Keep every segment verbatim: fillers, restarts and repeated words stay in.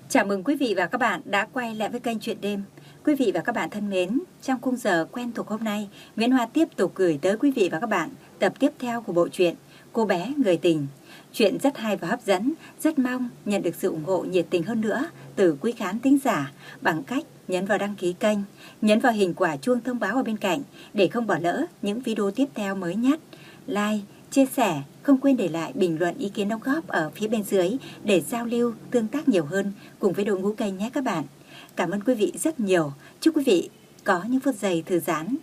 Chào mừng quý vị và các bạn đã quay lại với kênh Chuyện Đêm. Quý vị và các bạn thân mến, trong khung giờ quen thuộc hôm nay, Nguyễn Hoa tiếp tục gửi tới quý vị và các bạn tập tiếp theo của bộ truyện Cô bé người tình. Chuyện rất hay và hấp dẫn, rất mong nhận được sự ủng hộ nhiệt tình hơn nữa từ quý khán thính giả bằng cách nhấn vào đăng ký kênh, nhấn vào hình quả chuông thông báo ở bên cạnh để không bỏ lỡ những video tiếp theo mới nhất. Like, chia sẻ, không quên để lại bình luận ý kiến đóng góp ở phía bên dưới để giao lưu, tương tác nhiều hơn cùng với đội ngũ kênh nhé các bạn. Cảm ơn quý vị rất nhiều. Chúc quý vị có những phút giây thư giãn.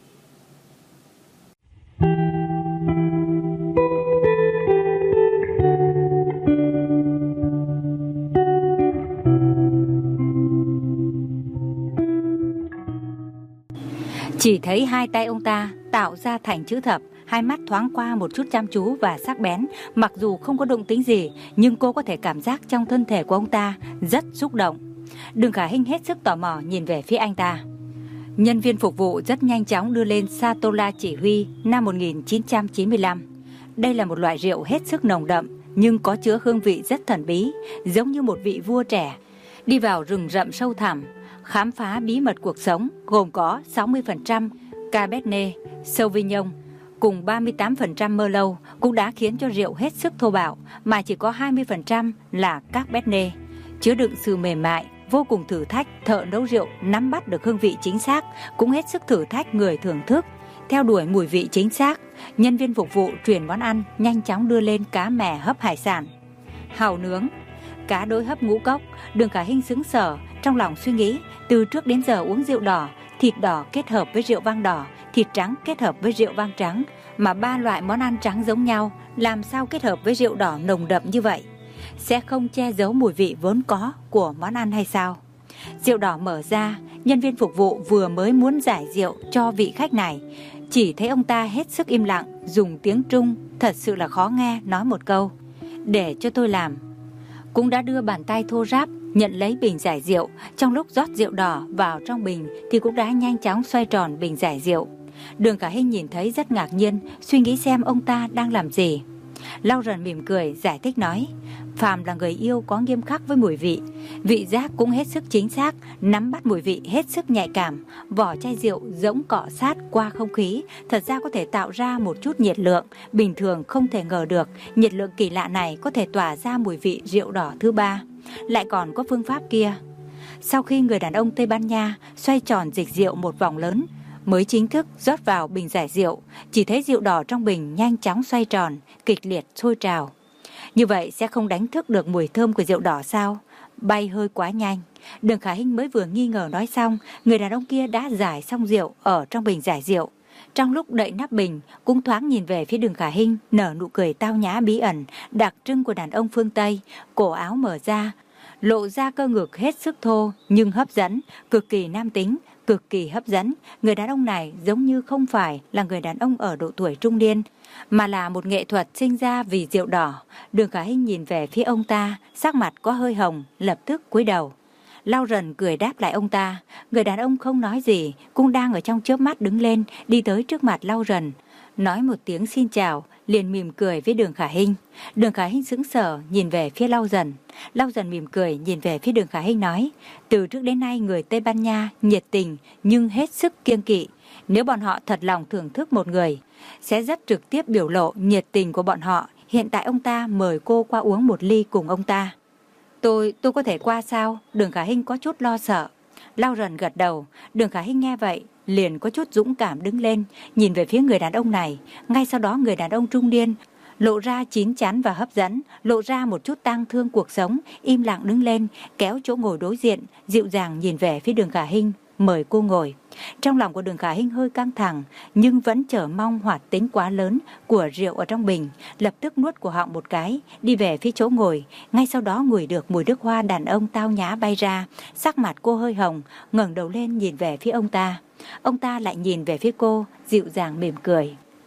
Chỉ thấy hai tay ông ta tạo ra thành chữ thập, hai mắt thoáng qua một chút chăm chú và sắc bén. Mặc dù không có động tĩnh gì, nhưng cô có thể cảm giác trong thân thể của ông ta rất xúc động. Đường Khả Hinh hết sức tò mò nhìn về phía anh ta. Nhân viên phục vụ rất nhanh chóng đưa lên Satola chỉ huy năm một nghìn chín trăm chín mươi lăm. Đây là một loại rượu hết sức nồng đậm, nhưng có chứa hương vị rất thần bí, giống như một vị vua trẻ đi vào rừng rậm sâu thẳm, khám phá bí mật cuộc sống, gồm có sáu mươi phần trăm Cabernet Sauvignon cùng ba mươi tám phần trăm Merlot, cũng đã khiến cho rượu hết sức thô bạo, mà chỉ có hai mươi phần trăm là Cabernet, chứa đựng sự mềm mại, vô cùng thử thách thợ nấu rượu nắm bắt được hương vị chính xác, cũng hết sức thử thách người thưởng thức theo đuổi mùi vị chính xác. Nhân viên phục vụ truyền món ăn nhanh chóng đưa lên cá mè hấp hải sản, hàu nướng, cá đối hấp ngũ cốc. Đường Khả Hinh sững sờ, trong lòng suy nghĩ, từ trước đến giờ uống rượu đỏ, thịt đỏ kết hợp với rượu vang đỏ, thịt trắng kết hợp với rượu vang trắng, mà ba loại món ăn trắng giống nhau, làm sao kết hợp với rượu đỏ nồng đậm như vậy? Sẽ không che giấu mùi vị vốn có của món ăn hay sao? Rượu đỏ mở ra, nhân viên phục vụ vừa mới muốn giải rượu cho vị khách này, chỉ thấy ông ta hết sức im lặng, dùng tiếng Trung thật sự là khó nghe nói một câu: "Để cho tôi làm." Cũng đã đưa bàn tay thô ráp nhận lấy bình giải rượu. Trong lúc rót rượu đỏ vào trong bình thì cũng đã nhanh chóng xoay tròn bình giải rượu. Đường Khả Hinh nhìn thấy rất ngạc nhiên, suy nghĩ xem ông ta đang làm gì. Lau Rần mỉm cười giải thích nói: Phàm là người yêu có nghiêm khắc với mùi vị, vị giác cũng hết sức chính xác, nắm bắt mùi vị hết sức nhạy cảm. Vỏ chai rượu rỗng cọ sát qua không khí, thật ra có thể tạo ra một chút nhiệt lượng, bình thường không thể ngờ được nhiệt lượng kỳ lạ này có thể tỏa ra mùi vị rượu đỏ thứ ba. Lại còn có phương pháp kia. Sau khi người đàn ông Tây Ban Nha xoay tròn dịch rượu một vòng lớn, mới chính thức rót vào bình giải rượu, chỉ thấy rượu đỏ trong bình nhanh chóng xoay tròn, kịch liệt sôi trào. Như vậy sẽ không đánh thức được mùi thơm của rượu đỏ sao? Bay hơi quá nhanh. Đường Khả Hinh mới vừa nghi ngờ nói xong, người đàn ông kia đã giải xong rượu ở trong bình giải rượu. Trong lúc đậy nắp bình, cũng thoáng nhìn về phía Đường Khả Hinh, nở nụ cười tao nhã bí ẩn, đặc trưng của đàn ông phương Tây. Cổ áo mở ra, lộ ra cơ ngực hết sức thô nhưng hấp dẫn, cực kỳ nam tính, cực kỳ hấp dẫn. Người đàn ông này giống như không phải là người đàn ông ở độ tuổi trung niên, mà là một nghệ thuật sinh ra vì rượu đỏ. Đường Khả Hinh nhìn về phía ông ta, sắc mặt có hơi hồng, lập tức cúi đầu. Lau Rần cười đáp lại ông ta. Người đàn ông không nói gì, cũng đang ở trong chớp mắt đứng lên, đi tới trước mặt Lau Rần, nói một tiếng xin chào, liền mỉm cười với Đường Khả Hinh. Đường Khả Hinh sững sờ nhìn về phía Lau Rần. Lau Rần mỉm cười nhìn về phía Đường Khả Hinh nói: Từ trước đến nay người Tây Ban Nha nhiệt tình nhưng hết sức kiêng kỵ. Nếu bọn họ thật lòng thưởng thức một người, sẽ rất trực tiếp biểu lộ nhiệt tình của bọn họ. Hiện tại ông ta mời cô qua uống một ly cùng ông ta. Tôi, tôi có thể qua sao? Đường Khả Hinh có chút lo sợ. Lau Rần gật đầu. Đường Khả Hinh nghe vậy liền có chút dũng cảm đứng lên, nhìn về phía người đàn ông này. Ngay sau đó người đàn ông trung niên lộ ra chín chắn và hấp dẫn, lộ ra một chút tang thương cuộc sống, im lặng đứng lên, kéo chỗ ngồi đối diện, dịu dàng nhìn về phía Đường Khả Hinh, mời cô ngồi. Trong lòng của Đường Khả Hinh hơi căng thẳng, nhưng vẫn chờ mong hoạt tính quá lớn của rượu ở trong bình, lập tức nuốt cổ họng một cái, đi về phía chỗ ngồi. Ngay sau đó ngửi được mùi nước hoa đàn ông tao nhã bay ra, sắc mặt cô hơi hồng, ngẩng đầu lên nhìn về phía ông ta. Ông ta lại nhìn về phía cô, dịu dàng mỉm cười.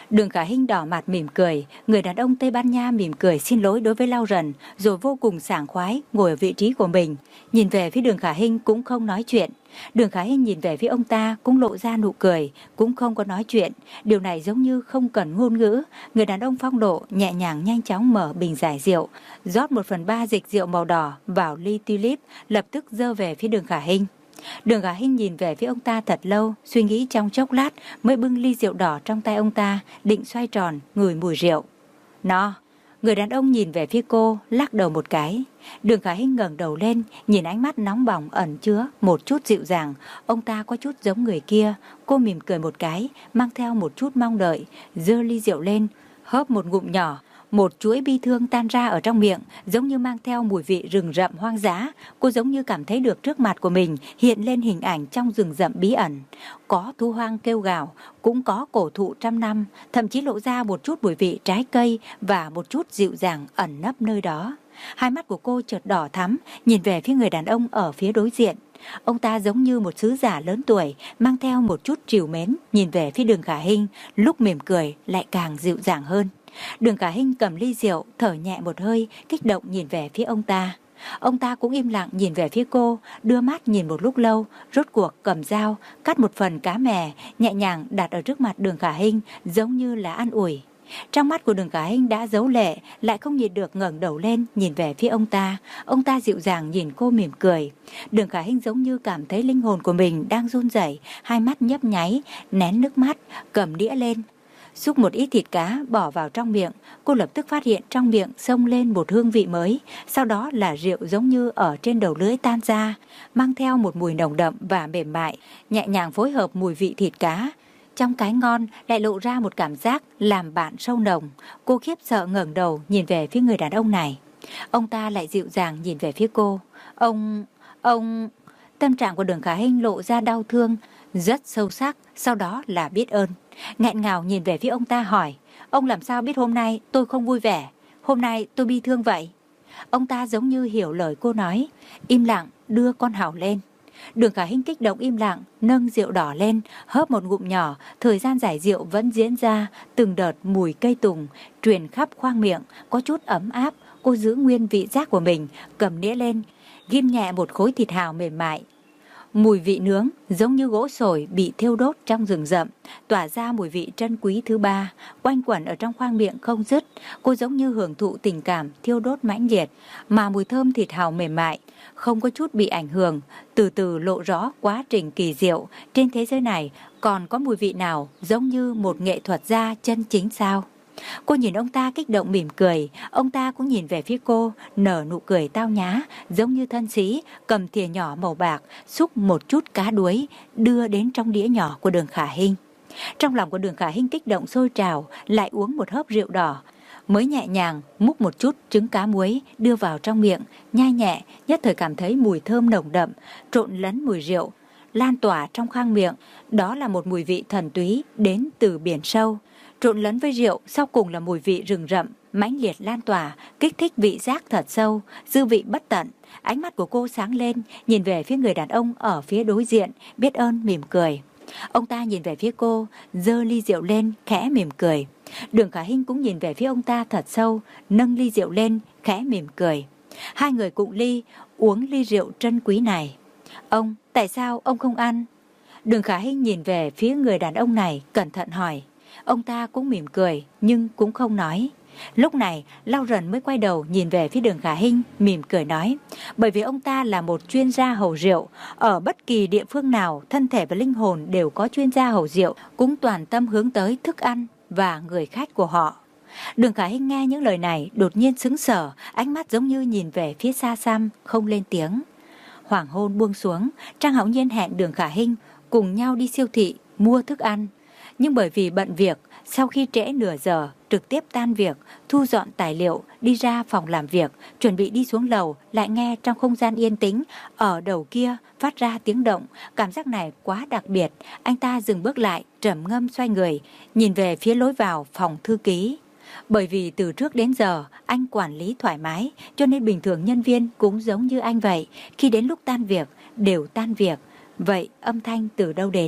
Đường Khả Hinh đỏ mặt mỉm cười. Người đàn ông Tây Ban Nha mỉm cười xin lỗi đối với Lauren, rồi vô cùng sảng khoái ngồi ở vị trí của mình. Nhìn về phía Đường Khả Hinh cũng không nói chuyện. Đường Khả Hinh nhìn về phía ông ta cũng lộ ra nụ cười, cũng không có nói chuyện. Điều này giống như không cần ngôn ngữ. Người đàn ông phong độ nhẹ nhàng nhanh chóng mở bình giải rượu, rót một phần ba dịch rượu màu đỏ vào ly tulip, lập tức dơ về phía Đường Khả Hinh. Đường Khả Hinh nhìn về phía ông ta thật lâu, suy nghĩ trong chốc lát mới bưng ly rượu đỏ trong tay ông ta, định xoay tròn, ngửi mùi rượu. No. Người đàn ông nhìn về phía cô, lắc đầu một cái. Đường Khả Hinh ngẩng đầu lên, nhìn ánh mắt nóng bỏng ẩn chứa một chút dịu dàng. Ông ta có chút giống người kia. Cô mỉm cười một cái, mang theo một chút mong đợi, giơ ly rượu lên, hớp một ngụm nhỏ. Một chuỗi bi thương tan ra ở trong miệng, giống như mang theo mùi vị rừng rậm hoang dã. Cô giống như cảm thấy được trước mặt của mình hiện lên hình ảnh trong rừng rậm bí ẩn. Có thú hoang kêu gào, cũng có cổ thụ trăm năm, thậm chí lộ ra một chút mùi vị trái cây và một chút dịu dàng ẩn nấp nơi đó. Hai mắt của cô chợt đỏ thắm, nhìn về phía người đàn ông ở phía đối diện. Ông ta giống như một sứ giả lớn tuổi, mang theo một chút trìu mến, nhìn về phía Đường Khả Hinh, lúc mỉm cười lại càng dịu dàng hơn. Đường Khả Hinh cầm ly rượu, thở nhẹ một hơi, kích động nhìn về phía ông ta. Ông ta cũng im lặng nhìn về phía cô, đưa mắt nhìn một lúc lâu, rốt cuộc cầm dao, cắt một phần cá mè, nhẹ nhàng đặt ở trước mặt Đường Khả Hinh, giống như là an ủi. Trong mắt của Đường Khả Hinh đã giấu lệ, lại không nhịn được ngẩng đầu lên nhìn về phía ông ta. Ông ta dịu dàng nhìn cô mỉm cười. Đường Khả Hinh giống như cảm thấy linh hồn của mình đang run rẩy, hai mắt nhấp nháy, nén nước mắt, cầm đĩa lên. Xúc một ít thịt cá bỏ vào trong miệng, cô lập tức phát hiện trong miệng xông lên một hương vị mới, sau đó là rượu giống như ở trên đầu lưỡi tan ra, mang theo một mùi nồng đậm và mềm mại, nhẹ nhàng phối hợp mùi vị thịt cá. Trong cái ngon lại lộ ra một cảm giác làm bạn sâu nồng. Cô khiếp sợ ngẩng đầu nhìn về phía người đàn ông này. Ông ta lại dịu dàng nhìn về phía cô. Ông... ông... Tâm trạng của Đường Khả Hinh lộ ra đau thương, rất sâu sắc, sau đó là biết ơn. Nghẹn ngào nhìn về phía ông ta hỏi, ông làm sao biết hôm nay tôi không vui vẻ, hôm nay tôi bi thương vậy? Ông ta giống như hiểu lời cô nói, im lặng đưa con hào lên. Đường Khả Hinh kích động im lặng, nâng rượu đỏ lên, hớp một ngụm nhỏ. Thời gian giải rượu vẫn diễn ra, từng đợt mùi cây tùng truyền khắp khoang miệng, có chút ấm áp. Cô giữ nguyên vị giác của mình, cầm đĩa lên, ghim nhẹ một khối thịt hào mềm mại. Mùi vị nướng giống như gỗ sồi bị thiêu đốt trong rừng rậm, tỏa ra mùi vị trân quý thứ ba, quanh quẩn ở trong khoang miệng không dứt. Cô giống như hưởng thụ tình cảm thiêu đốt mãnh liệt, mà mùi thơm thịt hào mềm mại không có chút bị ảnh hưởng, từ từ lộ rõ quá trình kỳ diệu. Trên thế giới này còn có mùi vị nào giống như một nghệ thuật gia chân chính sao? Cô nhìn ông ta kích động mỉm cười, ông ta cũng nhìn về phía cô, nở nụ cười tao nhã, giống như thân sĩ, cầm thìa nhỏ màu bạc, xúc một chút cá đuối, đưa đến trong đĩa nhỏ của Đường Khả Hinh. Trong lòng của Đường Khả Hinh kích động sôi trào, lại uống một hớp rượu đỏ, mới nhẹ nhàng múc một chút trứng cá muối đưa vào trong miệng, nhai nhẹ, nhất thời cảm thấy mùi thơm nồng đậm, trộn lẫn mùi rượu, lan tỏa trong khoang miệng. Đó là một mùi vị thần túy đến từ biển sâu, trộn lẫn với rượu, sau cùng là mùi vị rừng rậm, mãnh liệt lan tỏa, kích thích vị giác thật sâu, dư vị bất tận. Ánh mắt của cô sáng lên, nhìn về phía người đàn ông ở phía đối diện, biết ơn mỉm cười. Ông ta nhìn về phía cô, giơ ly rượu lên, khẽ mỉm cười. Đường Khả Hinh cũng nhìn về phía ông ta thật sâu, nâng ly rượu lên, khẽ mỉm cười. Hai người cụng ly, uống ly rượu trân quý này. Ông, tại sao ông không ăn? Đường Khả Hinh nhìn về phía người đàn ông này, cẩn thận hỏi. Ông ta cũng mỉm cười, nhưng cũng không nói. Lúc này, Lauren mới quay đầu nhìn về phía Đường Khả Hinh, mỉm cười nói. Bởi vì ông ta là một chuyên gia hầu rượu. Ở bất kỳ địa phương nào, thân thể và linh hồn đều có chuyên gia hầu rượu, cũng toàn tâm hướng tới thức ăn và người khách của họ. Đường Khả Hinh nghe những lời này, đột nhiên sững sờ, ánh mắt giống như nhìn về phía xa xăm, không lên tiếng. Hoàng hôn buông xuống, Trang Hạo Nhiên hẹn Đường Khả Hinh cùng nhau đi siêu thị, mua thức ăn. Nhưng bởi vì bận việc, sau khi trễ nửa giờ, trực tiếp tan việc, thu dọn tài liệu, đi ra phòng làm việc, chuẩn bị đi xuống lầu, lại nghe trong không gian yên tĩnh, ở đầu kia phát ra tiếng động. Cảm giác này quá đặc biệt, anh ta dừng bước lại, trầm ngâm xoay người, nhìn về phía lối vào phòng thư ký. Bởi vì từ trước đến giờ, anh quản lý thoải mái, cho nên bình thường nhân viên cũng giống như anh vậy. Khi đến lúc tan việc, đều tan việc. Vậy âm thanh từ đâu đến?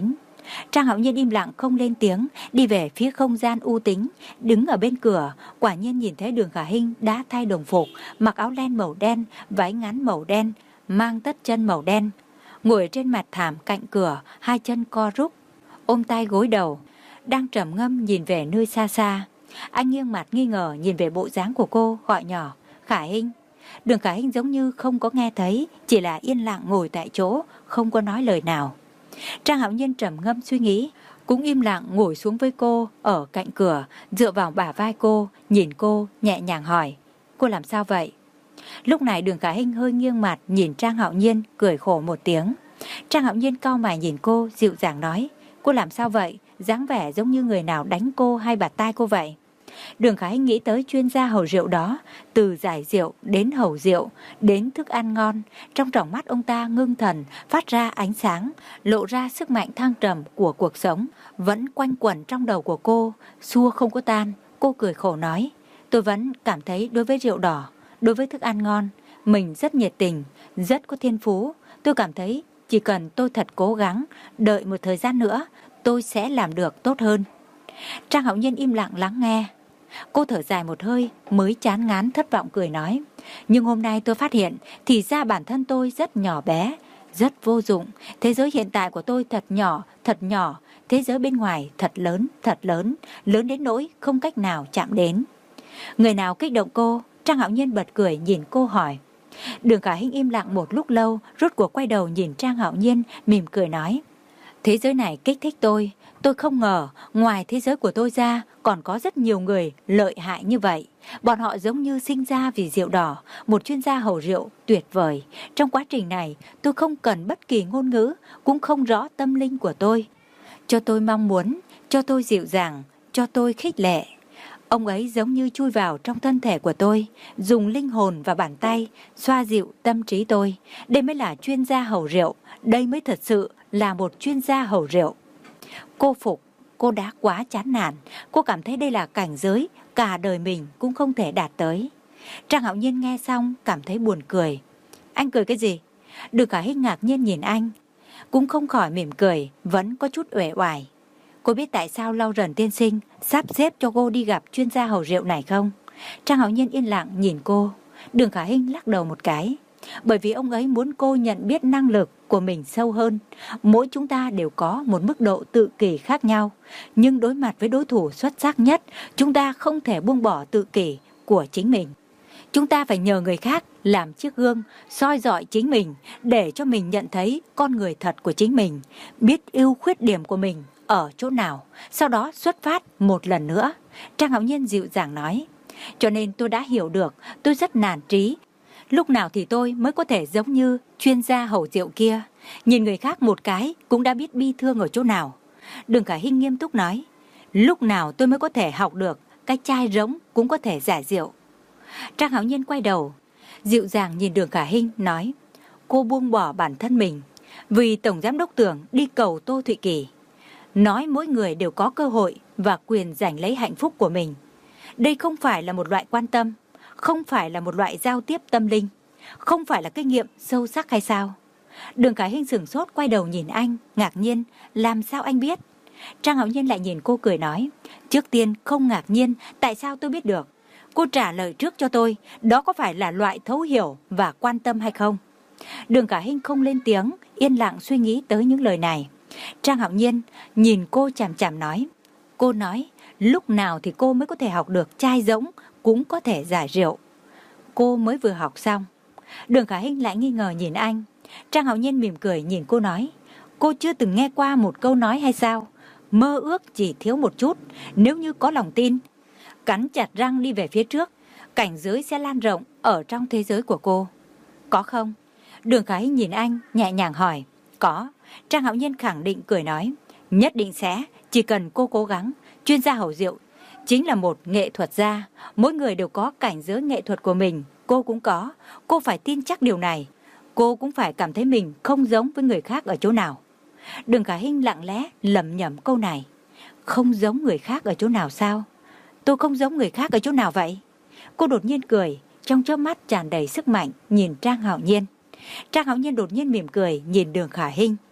Trang Hạo Nhiên im lặng không lên tiếng, đi về phía không gian u tính, đứng ở bên cửa, quả nhiên nhìn thấy Đường Khả Hinh đã thay đồng phục, mặc áo len màu đen, váy ngắn màu đen, mang tất chân màu đen, ngồi trên mặt thảm cạnh cửa, hai chân co rúc, ôm tay gối đầu, đang trầm ngâm nhìn về nơi xa xa. Anh nghiêng mặt nghi ngờ nhìn về bộ dáng của cô, gọi nhỏ, Khả Hinh. Đường Khả Hinh giống như không có nghe thấy, chỉ là yên lặng ngồi tại chỗ, không có nói lời nào. Trang Hạo Nhiên trầm ngâm suy nghĩ, cũng im lặng ngồi xuống với cô ở cạnh cửa, dựa vào bả vai cô, nhìn cô, nhẹ nhàng hỏi, cô làm sao vậy? Lúc này Đường Khả Hinh hơi nghiêng mặt nhìn Trang Hạo Nhiên, cười khổ một tiếng. Trang Hạo Nhiên cau mày nhìn cô, dịu dàng nói, cô làm sao vậy? Dáng vẻ giống như người nào đánh cô hay bạt tai cô vậy. Đường Khả Hinh nghĩ tới chuyên gia hầu rượu đó, từ giải rượu đến hầu rượu, đến thức ăn ngon. Trong tròng mắt ông ta ngưng thần, phát ra ánh sáng, lộ ra sức mạnh thăng trầm của cuộc sống, vẫn quanh quẩn trong đầu của cô, xua không có tan. Cô cười khổ nói, tôi vẫn cảm thấy đối với rượu đỏ, đối với thức ăn ngon, mình rất nhiệt tình, rất có thiên phú. Tôi cảm thấy chỉ cần tôi thật cố gắng, đợi một thời gian nữa, tôi sẽ làm được tốt hơn. Trang Hạo Nhiên im lặng lắng nghe. Cô thở dài một hơi mới chán ngán thất vọng cười nói, nhưng hôm nay tôi phát hiện thì ra bản thân tôi rất nhỏ bé, rất vô dụng. Thế giới hiện tại của tôi thật nhỏ, thật nhỏ. Thế giới bên ngoài thật lớn, thật lớn, lớn đến nỗi không cách nào chạm đến. Người nào kích động cô? Trang Hạo Nhiên bật cười nhìn cô hỏi. Đường Khả Hinh im lặng một lúc lâu, rốt cuộc quay đầu nhìn Trang Hạo Nhiên, mỉm cười nói, thế giới này kích thích tôi. Tôi không ngờ ngoài thế giới của tôi ra còn có rất nhiều người lợi hại như vậy. Bọn họ giống như sinh ra vì rượu đỏ, một chuyên gia hầu rượu tuyệt vời. Trong quá trình này tôi không cần bất kỳ ngôn ngữ, cũng không rõ tâm linh của tôi. Cho tôi mong muốn, cho tôi dịu dàng, cho tôi khích lệ. Ông ấy giống như chui vào trong thân thể của tôi, dùng linh hồn và bàn tay xoa dịu tâm trí tôi. Đây mới là chuyên gia hầu rượu, đây mới thật sự là một chuyên gia hầu rượu. Cô phục, cô đã quá chán nản, cô cảm thấy đây là cảnh giới cả đời mình cũng không thể đạt tới. Trang Hạo Nhiên nghe xong cảm thấy buồn cười. Anh cười cái gì? Đường Khả Hinh ngạc nhiên nhìn anh, cũng không khỏi mỉm cười, vẫn có chút uể oải. Cô biết tại sao Lau Rần tiên sinh sắp xếp cho cô đi gặp chuyên gia hầu rượu này không? Trang Hạo Nhiên yên lặng nhìn cô. Đường Khả Hinh lắc đầu một cái. Bởi vì ông ấy muốn cô nhận biết năng lực của mình sâu hơn. Mỗi chúng ta đều có một mức độ tự kỷ khác nhau, nhưng đối mặt với đối thủ xuất sắc nhất, chúng ta không thể buông bỏ tự kỷ của chính mình. Chúng ta phải nhờ người khác làm chiếc gương soi dọi chính mình, để cho mình nhận thấy con người thật của chính mình, biết ưu khuyết điểm của mình ở chỗ nào, sau đó xuất phát một lần nữa. Trang Hạo Nhiên dịu dàng nói, cho nên tôi đã hiểu được, tôi rất nản trí. Lúc nào thì tôi mới có thể giống như chuyên gia hầu rượu kia, nhìn người khác một cái cũng đã biết bi thương ở chỗ nào. Đường Khả Hinh nghiêm túc nói, lúc nào tôi mới có thể học được cái chai rỗng cũng có thể giải rượu. Trang Hạo Nhiên quay đầu, dịu dàng nhìn Đường Khả Hinh nói, cô buông bỏ bản thân mình, vì Tổng Giám đốc Tưởng đi cầu Tô Thụy Kỳ, nói mỗi người đều có cơ hội và quyền giành lấy hạnh phúc của mình. Đây không phải là một loại quan tâm, không phải là một loại giao tiếp tâm linh, không phải là kinh nghiệm sâu sắc hay sao? Đường Khả Hinh sửng sốt quay đầu nhìn anh, ngạc nhiên, làm sao anh biết? Trang Hạo Nhiên lại nhìn cô cười nói, trước tiên không ngạc nhiên, tại sao tôi biết được? Cô trả lời trước cho tôi, đó có phải là loại thấu hiểu và quan tâm hay không? Đường Khả Hinh không lên tiếng, yên lặng suy nghĩ tới những lời này. Trang Hạo Nhiên nhìn cô chằm chằm nói, cô nói lúc nào thì cô mới có thể học được chai rỗng cũng có thể giải rượu? Cô mới vừa học xong. Đường Khả Hinh lại nghi ngờ nhìn anh. Trang Hạo Nhiên mỉm cười nhìn cô nói, cô chưa từng nghe qua một câu nói hay sao? Mơ ước chỉ thiếu một chút, nếu như có lòng tin, cắn chặt răng đi về phía trước, cảnh giới sẽ lan rộng ở trong thế giới của cô. Có không? Đường Khả Hinh nhìn anh, nhẹ nhàng hỏi. Có. Trang Hạo Nhiên khẳng định cười nói, nhất định sẽ, chỉ cần cô cố gắng. Chuyên gia hầu rượu chính là một nghệ thuật gia, mỗi người đều có cảnh giới nghệ thuật của mình, cô cũng có. Cô phải tin chắc điều này, cô cũng phải cảm thấy mình không giống với người khác ở chỗ nào. Đường Khả Hinh lặng lẽ lẩm nhẩm câu này. Không giống người khác ở chỗ nào sao? Tôi không giống người khác ở chỗ nào vậy? Cô đột nhiên cười, trong chớp mắt tràn đầy sức mạnh nhìn Trang Hạo Nhiên. Trang Hạo Nhiên đột nhiên mỉm cười nhìn Đường Khả Hinh.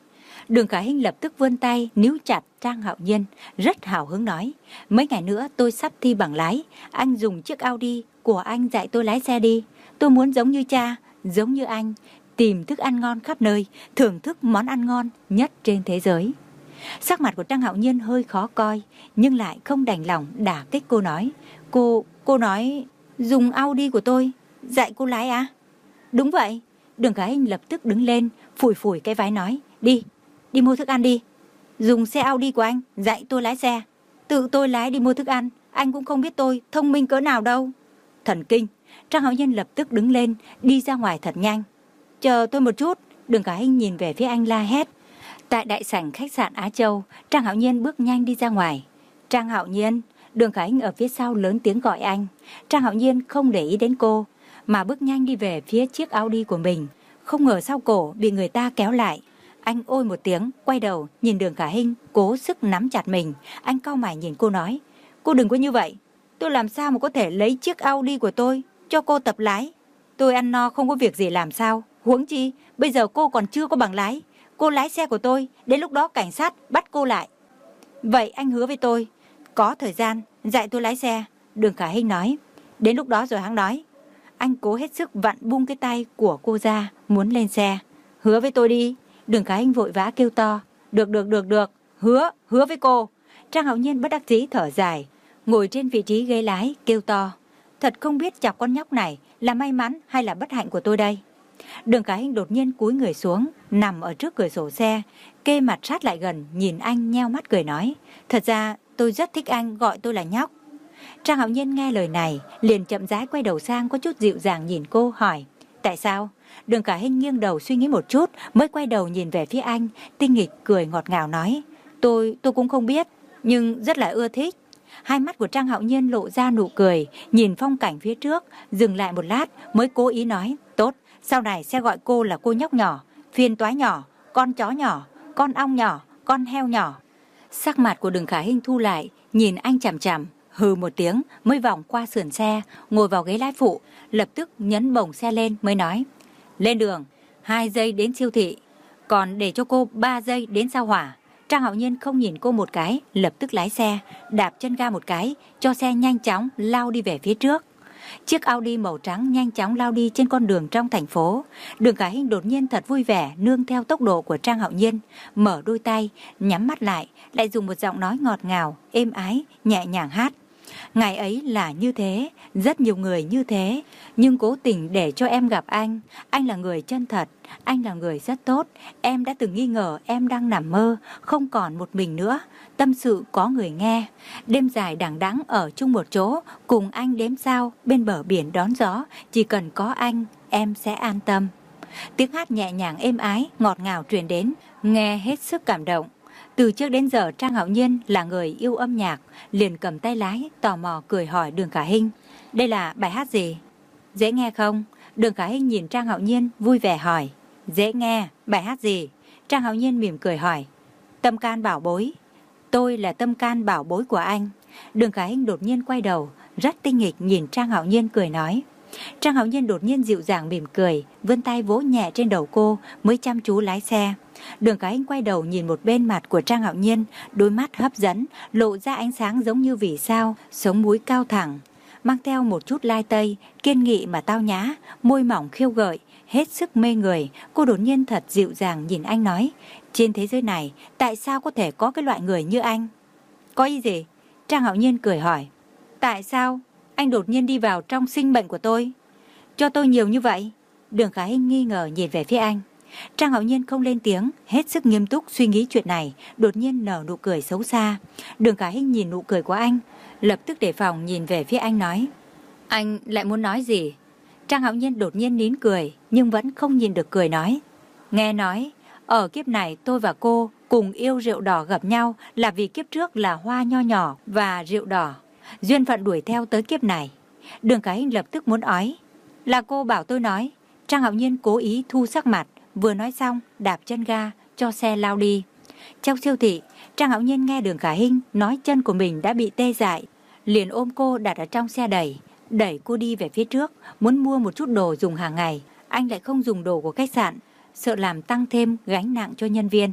Đường Khả Hinh lập tức vươn tay níu chặt Trang Hạo Nhiên, rất hào hứng nói: mấy ngày nữa tôi sắp thi bằng lái, anh dùng chiếc Audi của anh dạy tôi lái xe đi. Tôi muốn giống như cha, giống như anh, tìm thức ăn ngon khắp nơi, thưởng thức món ăn ngon nhất trên thế giới. Sắc mặt của Trang Hạo Nhiên hơi khó coi, nhưng lại không đành lòng đả kích cô nói: Cô, cô nói dùng Audi của tôi dạy cô lái à? Đúng vậy. Đường Khả Hinh lập tức đứng lên, phủi phủi cái váy nói: Đi, đi mua thức ăn đi. Dùng xe Audi của anh dạy tôi lái xe. Tự tôi lái đi mua thức ăn, anh cũng không biết tôi thông minh cỡ nào đâu. Thần kinh. Trang Hạo Nhiên lập tức đứng lên, đi ra ngoài thật nhanh. Chờ tôi một chút. Đường Khả Hinh nhìn về phía anh la hét. Tại đại sảnh khách sạn Á Châu, Trang Hạo Nhiên bước nhanh đi ra ngoài. Trang Hạo Nhiên. Đường Khả Hinh ở phía sau lớn tiếng gọi anh. Trang Hạo Nhiên không để ý đến cô, mà bước nhanh đi về phía chiếc Audi của mình. Không ngờ sau cổ bị người ta kéo lại. Anh ôi một tiếng, quay đầu nhìn Đường Khả Hinh, cố sức nắm chặt mình. Anh cau mày nhìn cô nói: Cô đừng có như vậy. Tôi làm sao mà có thể lấy chiếc Audi của tôi cho cô tập lái? Tôi ăn no không có việc gì làm sao? Huống chi bây giờ cô còn chưa có bằng lái. Cô lái xe của tôi, đến lúc đó cảnh sát bắt cô lại. Vậy anh hứa với tôi, có thời gian dạy tôi lái xe. Đường Khả Hinh nói. Đến lúc đó rồi hắn nói. Anh cố hết sức vặn bung cái tay của cô ra, muốn lên xe. Hứa với tôi đi. Đường Khả Hinh vội vã kêu to. Được được được được, hứa, hứa với cô. Trang Hạo Nhiên bất đắc dĩ thở dài, ngồi trên vị trí ghế lái kêu to. Thật không biết chọc con nhóc này là may mắn hay là bất hạnh của tôi đây. Đường Khả Hinh đột nhiên cúi người xuống, nằm ở trước cửa sổ xe, kê mặt sát lại gần, nhìn anh nheo mắt cười nói. Thật ra tôi rất thích anh gọi tôi là nhóc. Trang Hạo Nhiên nghe lời này, liền chậm rãi quay đầu sang, có chút dịu dàng nhìn cô, hỏi. Tại sao? Đường Khả Hinh nghiêng đầu suy nghĩ một chút, mới quay đầu nhìn về phía anh, tinh nghịch cười ngọt ngào nói. Tôi, tôi cũng không biết, nhưng rất là ưa thích. Hai mắt của Trang Hạo Nhiên lộ ra nụ cười, nhìn phong cảnh phía trước, dừng lại một lát mới cố ý nói. Tốt, sau này sẽ gọi cô là cô nhóc nhỏ, phiền toái nhỏ, con chó nhỏ, con ong nhỏ, con heo nhỏ. Sắc mặt của Đường Khả Hinh thu lại, nhìn anh chằm chằm, hừ một tiếng mới vòng qua sườn xe, ngồi vào ghế lái phụ, lập tức nhấn bổng xe lên mới nói. Lên đường, hai giây đến siêu thị, còn để cho cô ba giây đến sao hỏa. Trang Hạo Nhiên không nhìn cô một cái, lập tức lái xe, đạp chân ga một cái, cho xe nhanh chóng lao đi về phía trước. Chiếc Audi màu trắng nhanh chóng lao đi trên con đường trong thành phố. Đường Khả Hinh đột nhiên thật vui vẻ, nương theo tốc độ của Trang Hạo Nhiên, mở đôi tay, nhắm mắt lại, lại dùng một giọng nói ngọt ngào, êm ái, nhẹ nhàng hát. Ngày ấy là như thế, rất nhiều người như thế, nhưng cố tình để cho em gặp anh. Anh là người chân thật, anh là người rất tốt. Em đã từng nghi ngờ em đang nằm mơ, không còn một mình nữa. Tâm sự có người nghe. Đêm dài đằng đẵng ở chung một chỗ, cùng anh đếm sao, bên bờ biển đón gió. Chỉ cần có anh, em sẽ an tâm. Tiếng hát nhẹ nhàng êm ái, ngọt ngào truyền đến, nghe hết sức cảm động. Từ trước đến giờ Trang Hạo Nhiên là người yêu âm nhạc, liền cầm tay lái, tò mò cười hỏi Đường Khả Hinh. Đây là bài hát gì? Dễ nghe không? Đường Khả Hinh nhìn Trang Hạo Nhiên vui vẻ hỏi. Dễ nghe, bài hát gì? Trang Hạo Nhiên mỉm cười hỏi. Tâm can bảo bối. Tôi là tâm can bảo bối của anh. Đường Khả Hinh đột nhiên quay đầu, rất tinh nghịch nhìn Trang Hạo Nhiên cười nói. Trang Hạo Nhiên đột nhiên dịu dàng mỉm cười, vươn tay vỗ nhẹ trên đầu cô mới chăm chú lái xe. Đường Khả Hinh quay đầu nhìn một bên mặt của Trang Hạo Nhiên, đôi mắt hấp dẫn, lộ ra ánh sáng giống như vì sao, sống mũi cao thẳng, mang theo một chút lai tây, kiên nghị mà tao nhã, môi mỏng khiêu gợi, hết sức mê người. Cô đột nhiên thật dịu dàng nhìn anh nói. Trên thế giới này, tại sao có thể có cái loại người như anh? Có ý gì? Trang Hạo Nhiên cười hỏi. Tại sao anh đột nhiên đi vào trong sinh mệnh của tôi, cho tôi nhiều như vậy? Đường Khả Hinh nghi ngờ nhìn về phía anh. Trang Hạo Nhiên không lên tiếng, hết sức nghiêm túc suy nghĩ chuyện này, đột nhiên nở nụ cười xấu xa. Đường Khả Hinh nhìn nụ cười của anh, lập tức đề phòng nhìn về phía anh nói. Anh lại muốn nói gì? Trang Hạo Nhiên đột nhiên nín cười, nhưng vẫn không nhìn được cười nói. Nghe nói, ở kiếp này tôi và cô cùng yêu rượu đỏ gặp nhau là vì kiếp trước là hoa nho nhỏ và rượu đỏ. Duyên phận đuổi theo tới kiếp này. Đường Khả Hinh lập tức muốn ói. Là cô bảo tôi nói. Trang Hạo Nhiên cố ý thu sắc mặt, vừa nói xong đạp chân ga cho xe lao đi. Trong siêu thị, Trang Hạo Nhiên nghe Đường Khả Hinh nói chân của mình đã bị tê dại, liền ôm cô đặt ở trong xe đẩy, đẩy cô đi về phía trước, muốn mua một chút đồ dùng hàng ngày. Anh lại không dùng đồ của khách sạn, sợ làm tăng thêm gánh nặng cho nhân viên.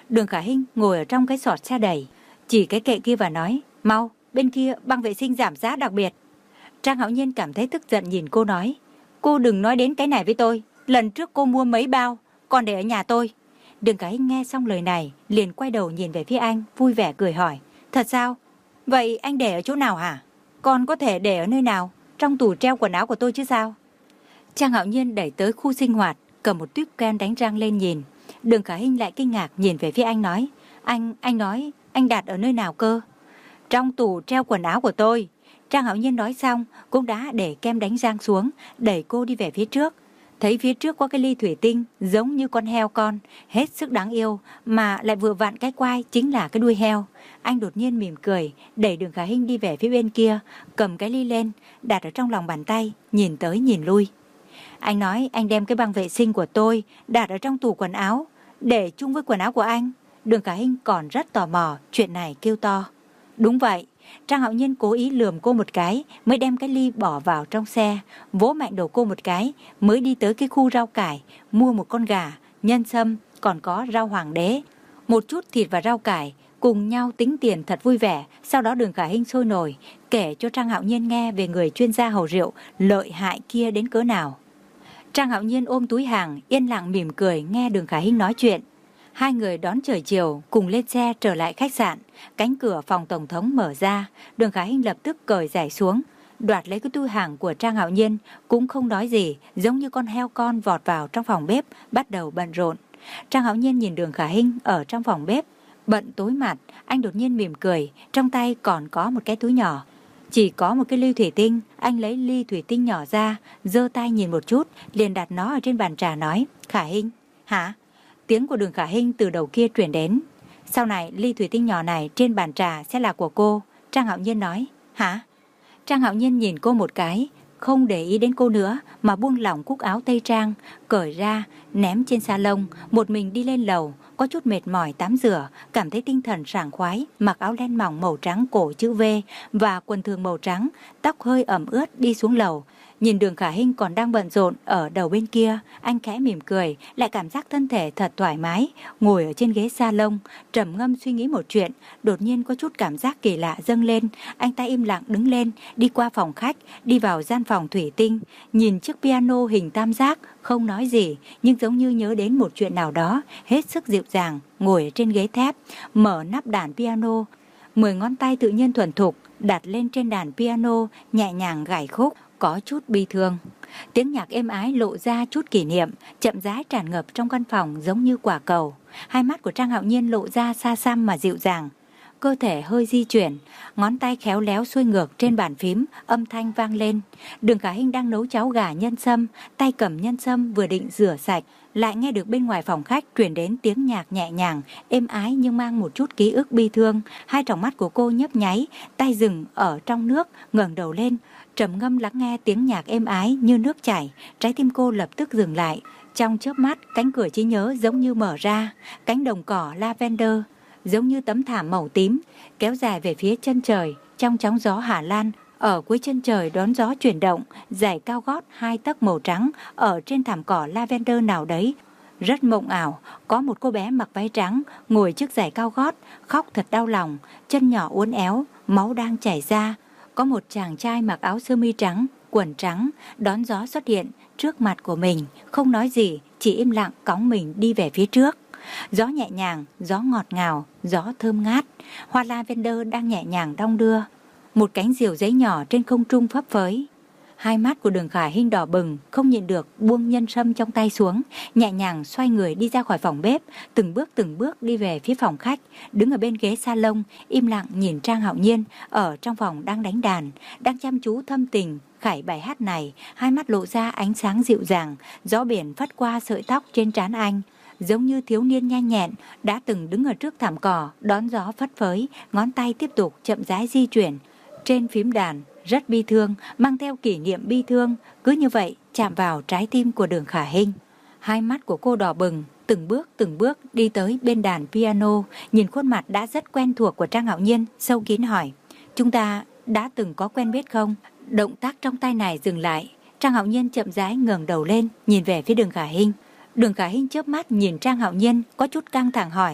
Đường Khả Hinh ngồi ở trong cái sọt xe đẩy, chỉ cái kệ kia và nói, mau, bên kia băng vệ sinh giảm giá đặc biệt. Trang Hạo Nhiên cảm thấy tức giận nhìn cô nói, cô đừng nói đến cái này với tôi, lần trước cô mua mấy bao, còn để ở nhà tôi. Đường Khả Hinh nghe xong lời này, liền quay đầu nhìn về phía anh, vui vẻ cười hỏi, thật sao? Vậy anh để ở chỗ nào hả? Còn có thể để ở nơi nào? Trong tủ treo quần áo của tôi chứ sao? Trang Hạo Nhiên đẩy tới khu sinh hoạt, cầm một tuyếp kem đánh răng lên nhìn. Đường Khả Hinh lại kinh ngạc nhìn về phía anh nói, Anh, anh nói, anh đặt ở nơi nào cơ? Trong tủ treo quần áo của tôi. Trang Hạo Nhiên nói xong, cũng đã để kem đánh răng xuống, đẩy cô đi về phía trước. Thấy phía trước có cái ly thủy tinh giống như con heo con, hết sức đáng yêu, mà lại vừa vặn cái quai chính là cái đuôi heo. Anh đột nhiên mỉm cười, đẩy Đường Khả Hinh đi về phía bên kia, cầm cái ly lên, đặt ở trong lòng bàn tay, nhìn tới nhìn lui. Anh nói anh đem cái băng vệ sinh của tôi đặt ở trong tủ quần áo, để chung với quần áo của anh. Đường Khả Hinh còn rất tò mò, chuyện này kêu to. Đúng vậy. Trang Hạo Nhiên cố ý lườm cô một cái, mới đem cái ly bỏ vào trong xe, vỗ mạnh đầu cô một cái, mới đi tới cái khu rau cải, mua một con gà, nhân sâm, còn có rau hoàng đế, một chút thịt và rau cải, cùng nhau tính tiền thật vui vẻ. Sau đó Đường Khả Hinh sôi nổi, kể cho Trang Hạo Nhiên nghe về người chuyên gia hầu rượu lợi hại kia đến cỡ nào. Trang Hạo Nhiên ôm túi hàng, yên lặng mỉm cười nghe Đường Khả Hinh nói chuyện. Hai người đón trời chiều, cùng lên xe trở lại khách sạn. Cánh cửa phòng tổng thống mở ra, Đường Khả Hinh lập tức cởi giày xuống, đoạt lấy cái túi hàng của Trang Hạo Nhiên, cũng không nói gì, giống như con heo con vọt vào trong phòng bếp, bắt đầu bận rộn. Trang Hạo Nhiên nhìn Đường Khả Hinh ở trong phòng bếp, bận tối mặt, anh đột nhiên mỉm cười, trong tay còn có một cái túi nhỏ. Chỉ có một cái ly thủy tinh, anh lấy ly thủy tinh nhỏ ra, giơ tay nhìn một chút, liền đặt nó ở trên bàn trà nói, Khả Hinh, hả? Tiếng của Đường Khả Hinh từ đầu kia truyền đến. Sau này ly thủy tinh nhỏ này trên bàn trà sẽ là của cô. Trang Hạo Nhiên nói, hả? Trang Hạo Nhiên nhìn cô một cái, không để ý đến cô nữa, mà buông lỏng cúc áo tây trang, cởi ra, ném trên salon, một mình đi lên lầu, có chút mệt mỏi tắm rửa, cảm thấy tinh thần sảng khoái, mặc áo len mỏng màu trắng cổ chữ V và quần thường màu trắng, tóc hơi ẩm ướt đi xuống lầu. Nhìn Đường Khả Hinh còn đang bận rộn ở đầu bên kia, anh khẽ mỉm cười, lại cảm giác thân thể thật thoải mái, ngồi ở trên ghế salon, trầm ngâm suy nghĩ một chuyện, đột nhiên có chút cảm giác kỳ lạ dâng lên, anh ta im lặng đứng lên, đi qua phòng khách, đi vào gian phòng thủy tinh, nhìn chiếc piano hình tam giác, không nói gì, nhưng giống như nhớ đến một chuyện nào đó, hết sức dịu dàng, ngồi ở trên ghế thép, mở nắp đàn piano, mười ngón tay tự nhiên thuần thục, đặt lên trên đàn piano, nhẹ nhàng gảy khúc, có chút bi thương. Tiếng nhạc êm ái lộ ra chút kỷ niệm, chậm rãi tràn ngập trong căn phòng giống như quả cầu. Hai mắt của Trang Hạo Nhiên lộ ra xa xăm mà dịu dàng. Cơ thể hơi di chuyển, ngón tay khéo léo xuôi ngược trên bàn phím, âm thanh vang lên. Đường Khả Hinh đang nấu cháo gà nhân sâm, tay cầm nhân sâm vừa định rửa sạch, lại nghe được bên ngoài phòng khách truyền đến tiếng nhạc nhẹ nhàng, êm ái nhưng mang một chút ký ức bi thương. Hai tròng mắt của cô nhấp nháy, tay dừng ở trong nước, ngẩng đầu lên, trầm ngâm lắng nghe tiếng nhạc êm ái như nước chảy, trái tim cô lập tức dừng lại. Trong chớp mắt, cánh cửa trí nhớ giống như mở ra, cánh đồng cỏ lavender giống như tấm thảm màu tím kéo dài về phía chân trời, trong chóng gió Hà Lan. Ở cuối chân trời đón gió chuyển động, giày cao gót hai tấc màu trắng ở trên thảm cỏ lavender nào đấy rất mộng ảo. Có một cô bé mặc váy trắng ngồi trước giày cao gót, khóc thật đau lòng, chân nhỏ uốn éo, máu đang chảy ra. Có một chàng trai mặc áo sơ mi trắng, quần trắng, đón gió xuất hiện trước mặt của mình, không nói gì, chỉ im lặng cõng mình đi về phía trước. Gió nhẹ nhàng, gió ngọt ngào, gió thơm ngát, hoa lavender đang nhẹ nhàng đong đưa. Một cánh diều giấy nhỏ trên không trung phấp phới. Hai mắt của Đường Khả Hinh đỏ bừng, không nhịn được buông nhân sâm trong tay xuống, nhẹ nhàng xoay người đi ra khỏi phòng bếp, từng bước từng bước đi về phía phòng khách, đứng ở bên ghế salon, im lặng nhìn Trang Hạo Nhiên ở trong phòng đang đánh đàn, đang chăm chú thâm tình khải bài hát này. Hai mắt lộ ra ánh sáng dịu dàng, gió biển phất qua sợi tóc trên trán anh, giống như thiếu niên nhanh nhẹn đã từng đứng ở trước thảm cỏ đón gió phất phới. Ngón tay tiếp tục chậm rãi di chuyển trên phím đàn, rất bi thương, mang theo kỷ niệm bi thương, cứ như vậy chạm vào trái tim của Đường Khả Hinh. Hai mắt của cô đỏ bừng, từng bước từng bước đi tới bên đàn piano, nhìn khuôn mặt đã rất quen thuộc của Trang Hạo Nhiên, sâu kín hỏi, chúng ta đã từng có quen biết không? Động tác trong tay này dừng lại, Trang Hạo Nhiên chậm rãi ngẩng đầu lên, nhìn về phía Đường Khả Hinh. Đường Khả Hinh chớp mắt nhìn Trang Hạo Nhiên, có chút căng thẳng hỏi,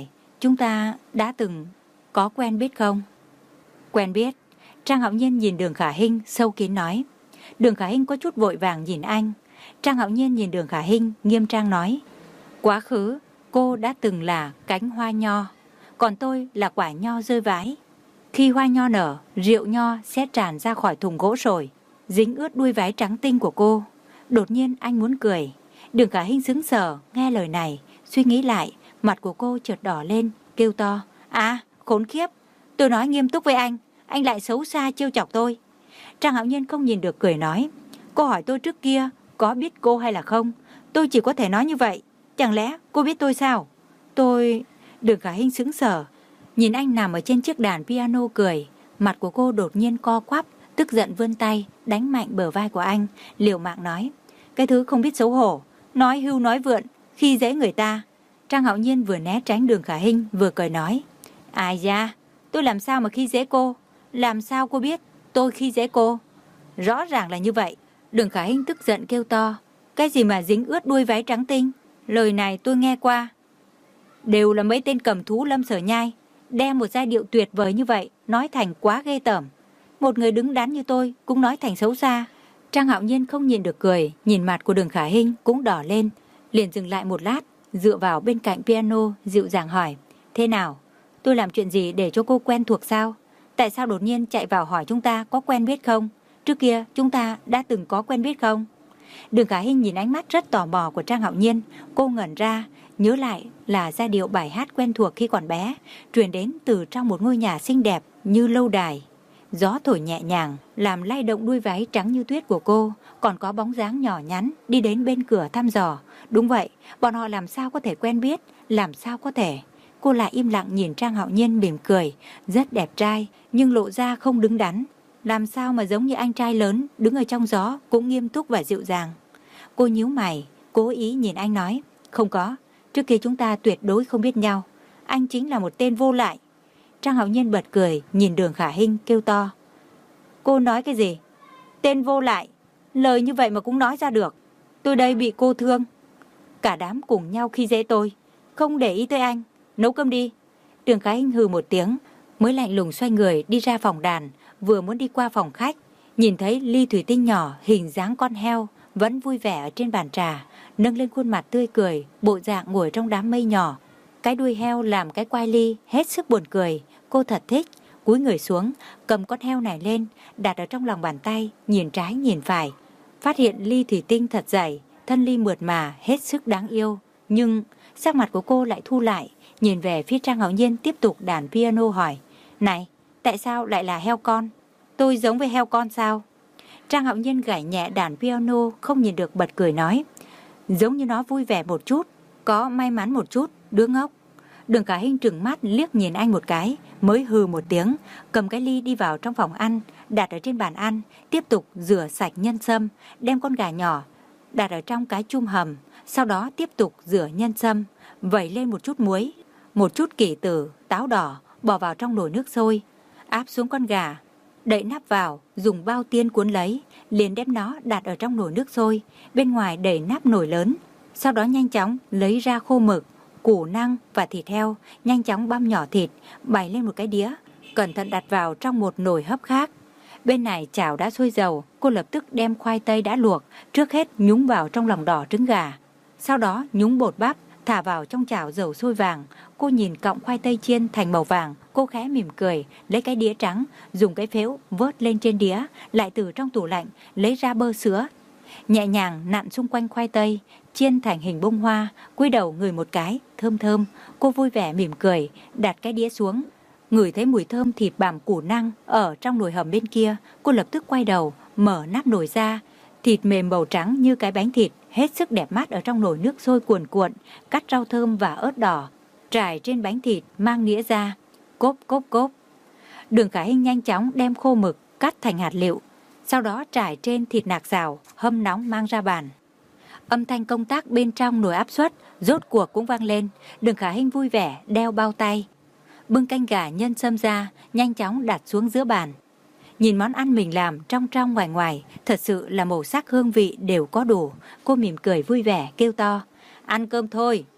chúng ta đã từng có quen biết không? Quen biết. Trang Hạo Nhiên nhìn Đường Khả Hinh sâu kín nói. Đường Khả Hinh có chút vội vàng nhìn anh. Trang Hạo Nhiên nhìn Đường Khả Hinh nghiêm trang nói. Quá khứ cô đã từng là cánh hoa nho, còn tôi là quả nho rơi vãi. Khi hoa nho nở, rượu nho sẽ tràn ra khỏi thùng gỗ sồi, dính ướt đuôi váy trắng tinh của cô. Đột nhiên anh muốn cười. Đường Khả Hinh sững sờ nghe lời này, suy nghĩ lại, mặt của cô chợt đỏ lên, kêu to. À, khốn khiếp, tôi nói nghiêm túc với anh, anh lại xấu xa trêu chọc tôi. Trang Hạo Nhiên không nhìn được cười nói. Cô hỏi tôi trước kia có biết cô hay là không, tôi chỉ có thể nói như vậy. Chẳng lẽ cô biết tôi sao? Tôi... Đường Khả Hinh sững sờ nhìn anh nằm ở trên chiếc đàn piano cười. Mặt của cô đột nhiên co quắp, tức giận vươn tay đánh mạnh bờ vai của anh, liều mạng nói. Cái thứ không biết xấu hổ, nói hưu nói vượn, khi dễ người ta. Trang Hạo Nhiên vừa né tránh Đường Khả Hinh vừa cười nói. Ai da, tôi làm sao mà khi dễ cô? Làm sao cô biết tôi khi dễ cô? Rõ ràng là như vậy. Đường Khả Hinh tức giận kêu to. Cái gì mà dính ướt đuôi váy trắng tinh? Lời này tôi nghe qua. Đều là mấy tên cầm thú Lâm Sở Nhai đem một giai điệu tuyệt vời như vậy nói thành quá ghê tởm. Một người đứng đắn như tôi cũng nói thành xấu xa. Trang Hạo Nhiên không nhìn được cười, nhìn mặt của Đường Khả Hinh cũng đỏ lên, liền dừng lại một lát, dựa vào bên cạnh piano dịu dàng hỏi. Thế nào? Tôi làm chuyện gì để cho cô quen thuộc sao? Tại sao đột nhiên chạy vào hỏi chúng ta có quen biết không? Trước kia chúng ta đã từng có quen biết không? Đường Khả Hinh nhìn ánh mắt rất tò mò của Trang Hạo Nhiên. Cô ngẩn ra, nhớ lại là giai điệu bài hát quen thuộc khi còn bé, truyền đến từ trong một ngôi nhà xinh đẹp như lâu đài. Gió thổi nhẹ nhàng, làm lay động đuôi váy trắng như tuyết của cô, còn có bóng dáng nhỏ nhắn đi đến bên cửa thăm dò. Đúng vậy, bọn họ làm sao có thể quen biết, làm sao có thể. Cô lại im lặng nhìn Trang Hạo Nhiên mỉm cười, rất đẹp trai, nhưng lộ ra không đứng đắn. Làm sao mà giống như anh trai lớn, đứng ở trong gió cũng nghiêm túc và dịu dàng. Cô nhíu mày, cố ý nhìn anh nói. Không có, trước kia chúng ta tuyệt đối không biết nhau. Anh chính là một tên vô lại. Trang Hạo Nhiên bật cười, nhìn Đường Khả Hinh kêu to. Cô nói cái gì? Tên vô lại? Lời như vậy mà cũng nói ra được. Tôi đây bị cô thương. Cả đám cùng nhau khi dễ tôi, không để ý tới anh. Nấu cơm đi. Đường Khả Hinh hừ một tiếng, mới lạnh lùng xoay người đi ra phòng đàn. Vừa muốn đi qua phòng khách, nhìn thấy ly thủy tinh nhỏ hình dáng con heo vẫn vui vẻ ở trên bàn trà, nâng lên khuôn mặt tươi cười, bộ dạng ngồi trong đám mây nhỏ. Cái đuôi heo làm cái quai ly hết sức buồn cười. Cô thật thích, cúi người xuống, cầm con heo này lên, đặt ở trong lòng bàn tay, nhìn trái nhìn phải. Phát hiện ly thủy tinh thật dày, thân ly mượt mà, hết sức đáng yêu. Nhưng sắc mặt của cô lại thu lại, nhìn về phía Trang Hạo Nhiên tiếp tục đàn piano hỏi. Này, tại sao lại là heo con? Tôi giống với heo con sao? Trang Hạo Nhiên gảy nhẹ đàn piano, không nhìn được bật cười nói. Giống như nó vui vẻ một chút, có may mắn một chút, đứa ngốc. Đường Khả Hinh trừng mắt liếc nhìn anh một cái, mới hừ một tiếng, cầm cái ly đi vào trong phòng ăn, đặt ở trên bàn ăn, tiếp tục rửa sạch nhân sâm, đem con gà nhỏ đặt ở trong cái chum hầm, sau đó tiếp tục rửa nhân sâm, vẩy lên một chút muối, một chút kỷ tử, táo đỏ, bỏ vào trong nồi nước sôi, áp xuống con gà, đậy nắp vào, dùng bao tiên cuốn lấy, liền đem nó đặt ở trong nồi nước sôi, bên ngoài đậy nắp nồi lớn, sau đó nhanh chóng lấy ra khô mực, củ năng và thịt heo, nhanh chóng băm nhỏ thịt, bày lên một cái đĩa, cẩn thận đặt vào trong một nồi hấp khác. Bên này chảo đã sôi dầu, cô lập tức đem khoai tây đã luộc, trước hết nhúng vào trong lòng đỏ trứng gà, sau đó nhúng bột bắp, thả vào trong chảo dầu sôi vàng. Cô nhìn cọng khoai tây chiên thành màu vàng, cô khẽ mỉm cười, lấy cái đĩa trắng, dùng cái phễu vớt lên trên đĩa, lại từ trong tủ lạnh lấy ra bơ sữa, nhẹ nhàng nặn xung quanh khoai tây, chiên thành hình bông hoa, cúi đầu ngửi một cái, thơm thơm. Cô vui vẻ mỉm cười, đặt cái đĩa xuống, ngửi thấy mùi thơm thịt bằm củ năng ở trong nồi hầm bên kia. Cô lập tức quay đầu, mở nắp nồi ra, thịt mềm màu trắng như cái bánh thịt, hết sức đẹp mắt ở trong nồi nước sôi cuồn cuộn, cắt rau thơm và ớt đỏ, trải trên bánh thịt, mang đĩa ra, cốp cốp cốp. Đường Khả Hinh nhanh chóng đem khô mực cắt thành hạt lựu, sau đó trải trên thịt nạc xào, hâm nóng mang ra bàn. Âm thanh công tác bên trong nồi áp suất rốt cuộc cũng vang lên. Đường Khả Hinh vui vẻ đeo bao tay, bưng canh gà nhân sâm ra, nhanh chóng đặt xuống giữa bàn. Nhìn món ăn mình làm trong trong ngoài ngoài, thật sự là màu sắc hương vị đều có đủ. Cô mỉm cười vui vẻ kêu to, ăn cơm thôi.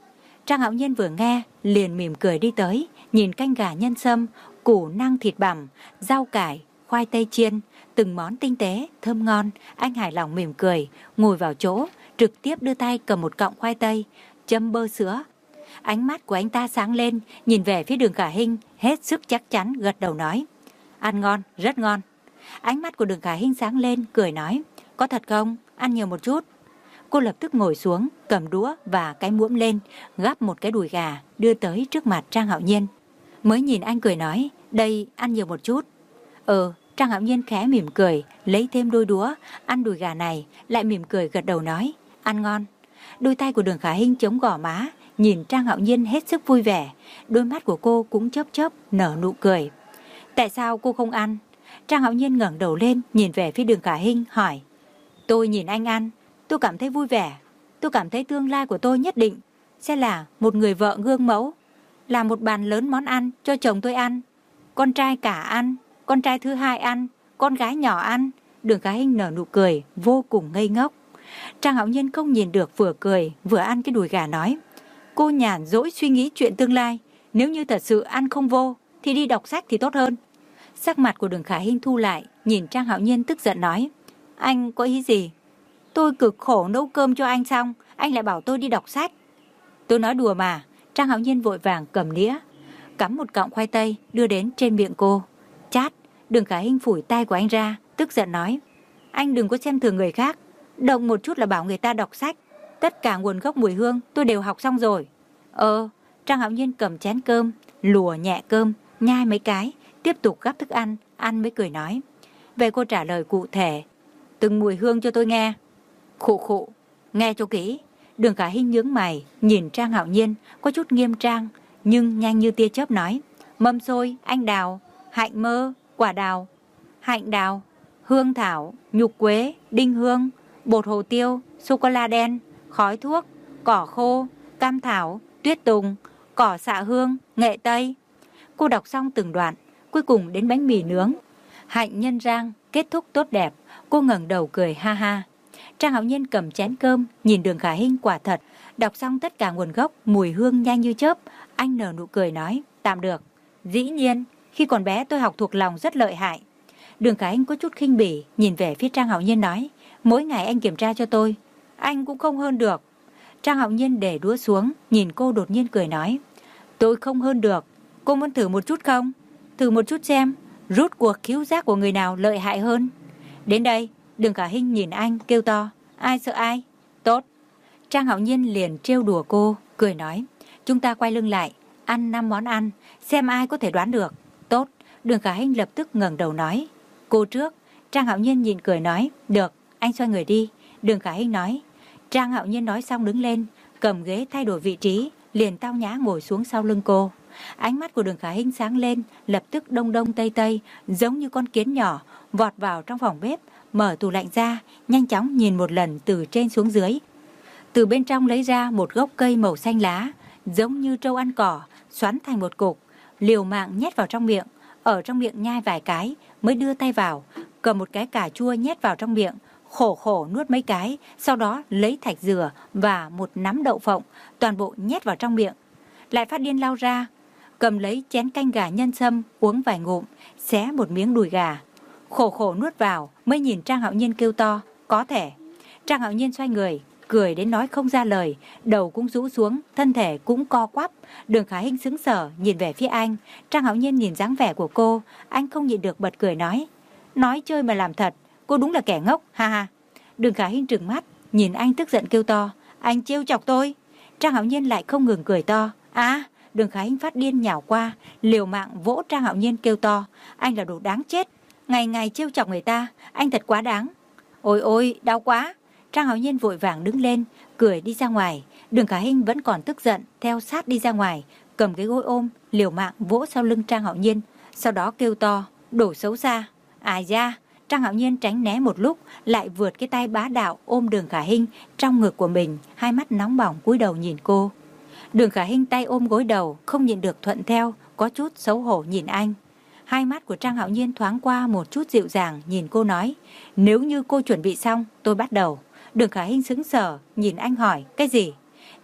Trang Hạo Nhiên vừa nghe liền mỉm cười đi tới, nhìn canh gà nhân sâm, củ năng thịt bằm, rau cải, khoai tây chiên, từng món tinh tế, thơm ngon. Anh hài lòng mỉm cười, ngồi vào chỗ, trực tiếp đưa tay cầm một cọng khoai tây, châm bơ sữa. Ánh mắt của anh ta sáng lên, nhìn về phía Đường Khả Hinh, hết sức chắc chắn gật đầu nói: ăn ngon, rất ngon. Ánh mắt của Đường Khả Hinh sáng lên, cười nói: có thật không? Ăn nhiều một chút. Cô lập tức ngồi xuống, cầm đũa và cái muỗng lên, gắp một cái đùi gà, đưa tới trước mặt Trang Hạo Nhiên. Mới nhìn anh cười nói: đây, ăn nhiều một chút. Ừ, Trang Hạo Nhiên khẽ mỉm cười, lấy thêm đôi đũa, ăn đùi gà này, lại mỉm cười gật đầu nói: ăn ngon. Đôi tay của Đường Khả Hinh chống gò má, nhìn Trang Hạo Nhiên hết sức vui vẻ, đôi mắt của cô cũng chớp chớp nở nụ cười. Tại sao cô không ăn? Trang Hạo Nhiên ngẩng đầu lên, nhìn về phía Đường Khả Hinh, hỏi: tôi nhìn anh ăn, tôi cảm thấy vui vẻ. Tôi cảm thấy tương lai của tôi nhất định sẽ là một người vợ gương mẫu, làm một bàn lớn món ăn cho chồng tôi ăn, con trai cả ăn, con trai thứ hai ăn, con gái nhỏ ăn. Đường Khả Hinh nở nụ cười vô cùng ngây ngốc. Trang Hạo Nhiên không nhìn được, vừa cười vừa ăn cái đùi gà nói: cô nhàn rỗi suy nghĩ chuyện tương lai, nếu như thật sự ăn không vô thì đi đọc sách thì tốt hơn. Sắc mặt của Đường Khả Hinh thu lại, nhìn Trang Hạo Nhiên tức giận nói: anh có ý gì? Tôi cực khổ nấu cơm cho anh xong, anh lại bảo tôi đi đọc sách. Tôi nói đùa mà. Trang Hạo Nhiên vội vàng cầm đĩa, cắm một cọng khoai tây đưa đến trên miệng cô. Chát. Đường Khả Hinh phủi tay của anh ra, tức giận nói: anh đừng có xem thường người khác, động một chút là bảo người ta đọc sách. Tất cả nguồn gốc mùi hương tôi đều học xong rồi. Ờ. Trang Hạo Nhiên cầm chén cơm, lùa nhẹ cơm, nhai mấy cái, tiếp tục gắp thức ăn, ăn mới cười nói: vậy cô trả lời cụ thể từng mùi hương cho tôi nghe. Khụ khụ, nghe cho kỹ. Đường Khả Hinh nhướng mày, nhìn Trang Hạo Nhiên có chút nghiêm trang, nhưng nhanh như tia chớp nói: mâm xôi, anh đào, hạnh mơ, quả đào, hạnh đào, hương thảo, nhục quế, đinh hương, bột hồ tiêu, sô-cô-la đen, khói thuốc, cỏ khô, cam thảo, tuyết tùng, cỏ xạ hương, nghệ tây. Cô đọc xong từng đoạn, cuối cùng đến bánh mì nướng, hạnh nhân rang, kết thúc tốt đẹp. Cô ngẩng đầu cười ha ha. Trang Hạo Nhiên cầm chén cơm, nhìn Đường Khả Hinh quả thật đọc xong tất cả nguồn gốc mùi hương nhanh như chớp. Anh nở nụ cười nói: tạm được. Dĩ nhiên, khi còn bé tôi học thuộc lòng rất lợi hại. Đường Khả Hinh có chút khinh bỉ, nhìn về phía Trang Hạo Nhiên nói: mỗi ngày anh kiểm tra cho tôi, anh cũng không hơn được. Trang Hạo Nhiên để đũa xuống, nhìn cô đột nhiên cười nói: tôi không hơn được, cô muốn thử một chút không? Thử một chút xem, rút cuộc khiếu giác của người nào lợi hại hơn. Đến đây. Đường Khả Hinh nhìn anh kêu to: ai sợ ai? Tốt. Trang Hạo Nhiên liền trêu đùa cô, cười nói: chúng ta quay lưng lại, ăn năm món ăn, xem ai có thể đoán được. Tốt. Đường Khả Hinh lập tức ngẩng đầu nói: cô trước. Trang Hạo Nhiên nhìn cười nói: được, anh xoay người đi. Đường Khả Hinh nói. Trang Hạo Nhiên nói xong đứng lên, cầm ghế thay đổi vị trí, liền tao nhã ngồi xuống sau lưng cô. Ánh mắt của Đường Khả Hinh sáng lên, lập tức đông đông tây tây, giống như con kiến nhỏ, vọt vào trong phòng bếp, mở tủ lạnh ra, nhanh chóng nhìn một lần từ trên xuống dưới. Từ bên trong lấy ra một gốc cây màu xanh lá, giống như trâu ăn cỏ, xoắn thành một cục, liều mạng nhét vào trong miệng, ở trong miệng nhai vài cái, mới đưa tay vào, cầm một cái cà chua nhét vào trong miệng, khổ khổ nuốt mấy cái, sau đó lấy thạch dừa và một nắm đậu phộng, toàn bộ nhét vào trong miệng. Lại phát điên lao ra, cầm lấy chén canh gà nhân sâm, uống vài ngụm, xé một miếng đùi gà, khổ khổ nuốt vào, mới nhìn Trang Hạo Nhiên kêu to: có thể. Trang Hạo Nhiên xoay người, cười đến nói không ra lời, đầu cũng rũ xuống, thân thể cũng co quắp. Đường Khả Hinh sững sờ nhìn về phía anh. Trang Hạo Nhiên nhìn dáng vẻ của cô, anh không nhịn được bật cười nói: nói chơi mà làm thật, cô đúng là kẻ ngốc, ha ha. Đường Khả Hinh trừng mắt, nhìn anh tức giận kêu to: anh trêu chọc tôi. Trang Hạo Nhiên lại không ngừng cười to. À, Đường Khả Hinh phát điên nhào qua, liều mạng vỗ Trang Hạo Nhiên kêu to: anh là đồ đáng chết, ngày ngày trêu chọc người ta, anh thật quá đáng. Ôi ôi, đau quá. Trang Hạo Nhiên vội vàng đứng lên, cười đi ra ngoài. Đường Khả Hinh vẫn còn tức giận, theo sát đi ra ngoài, cầm cái gối ôm, liều mạng vỗ sau lưng Trang Hạo Nhiên, sau đó kêu to: đổ xấu xa. À da. Trang Hạo Nhiên tránh né một lúc, lại vượt cái tay bá đạo ôm Đường Khả Hinh trong ngực của mình, hai mắt nóng bỏng cúi đầu nhìn cô. Đường Khả Hinh tay ôm gối đầu, không nhịn được thuận theo, có chút xấu hổ nhìn anh. Hai mắt của Trang Hạo Nhiên thoáng qua một chút dịu dàng, nhìn cô nói: nếu như cô chuẩn bị xong, tôi bắt đầu. Đường Khả Hinh sững sờ, nhìn anh hỏi: cái gì?